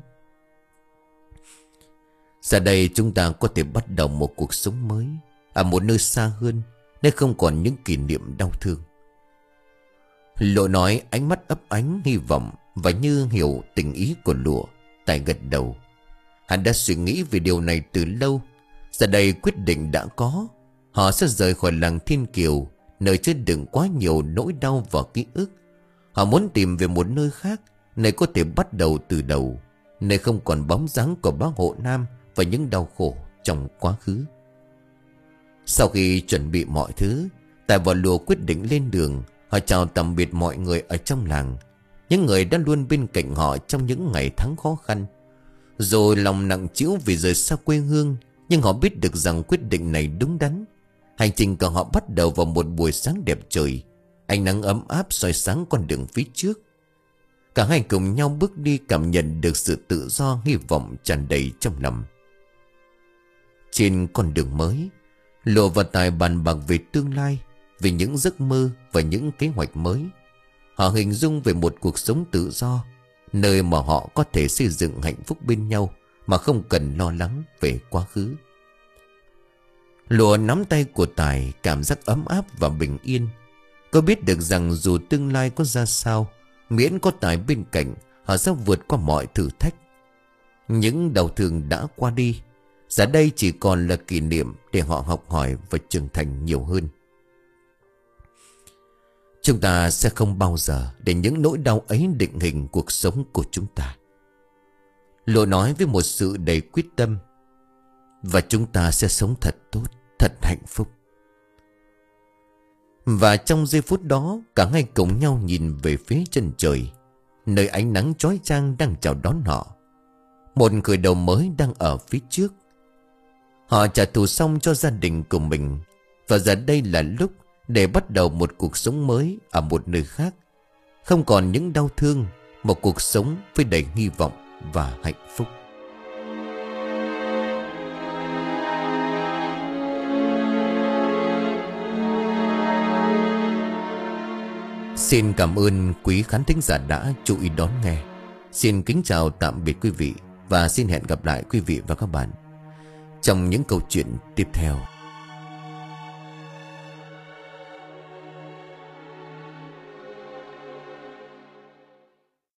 Giờ đây chúng ta có thể bắt đầu một cuộc sống mới ở một nơi xa hơn, nơi không còn những kỷ niệm đau thương. Lụa nói, ánh mắt ấp ánh hy vọng, và như hiểu tình ý của Lụa, Tài gật đầu. Hắn đã suy nghĩ về điều này từ lâu. Giờ đây quyết định đã có. Họ sẽ rời khỏi làng Thiên Kiều, nơi chứa đựng quá nhiều nỗi đau và ký ức. Họ muốn tìm về một nơi khác, nơi có thể bắt đầu từ đầu, nơi không còn bóng dáng của bá hộ Nam và những đau khổ trong quá khứ. Sau khi chuẩn bị mọi thứ, Tài và Lụa quyết định lên đường. Họ chào tạm biệt mọi người ở trong làng, những người đã luôn bên cạnh họ trong những ngày tháng khó khăn. Rồi lòng nặng trĩu vì rời xa quê hương, nhưng họ biết được rằng quyết định này đúng đắn. Hành trình của họ bắt đầu vào một buổi sáng đẹp trời. Ánh nắng ấm áp soi sáng con đường phía trước. Cả hai cùng nhau bước đi, cảm nhận được sự tự do, hy vọng tràn đầy trong lòng. Trên con đường mới, Lụa và Tài bàn bạc về tương lai, về những giấc mơ và những kế hoạch mới. Họ hình dung về một cuộc sống tự do, nơi mà họ có thể xây dựng hạnh phúc bên nhau mà không cần lo lắng về quá khứ. Lụa nắm tay của Tài, cảm giác ấm áp và bình yên. Cô biết được rằng dù tương lai có ra sao, miễn có Tài bên cạnh, họ sẽ vượt qua mọi thử thách. Những đau thương đã qua đi, giờ đây chỉ còn là kỷ niệm để họ học hỏi và trưởng thành nhiều hơn. Chúng ta sẽ không bao giờ để những nỗi đau ấy định hình cuộc sống của chúng ta. Lụa nói với một sự đầy quyết tâm. Và chúng ta sẽ sống thật tốt, thật hạnh phúc. Và trong giây phút đó, cả hai cùng nhau nhìn về phía chân trời, nơi ánh nắng chói chang đang chào đón họ. Một khởi đầu mới đang ở phía trước. Họ trả thù xong cho gia đình của mình, và giờ đây là lúc để bắt đầu một cuộc sống mới ở một nơi khác. Không còn những đau thương, một cuộc sống với đầy hy vọng và hạnh phúc. Xin cảm ơn quý khán thính giả đã chú ý đón nghe. Xin kính chào tạm biệt quý vị và xin hẹn gặp lại quý vị và các bạn trong những câu chuyện tiếp theo.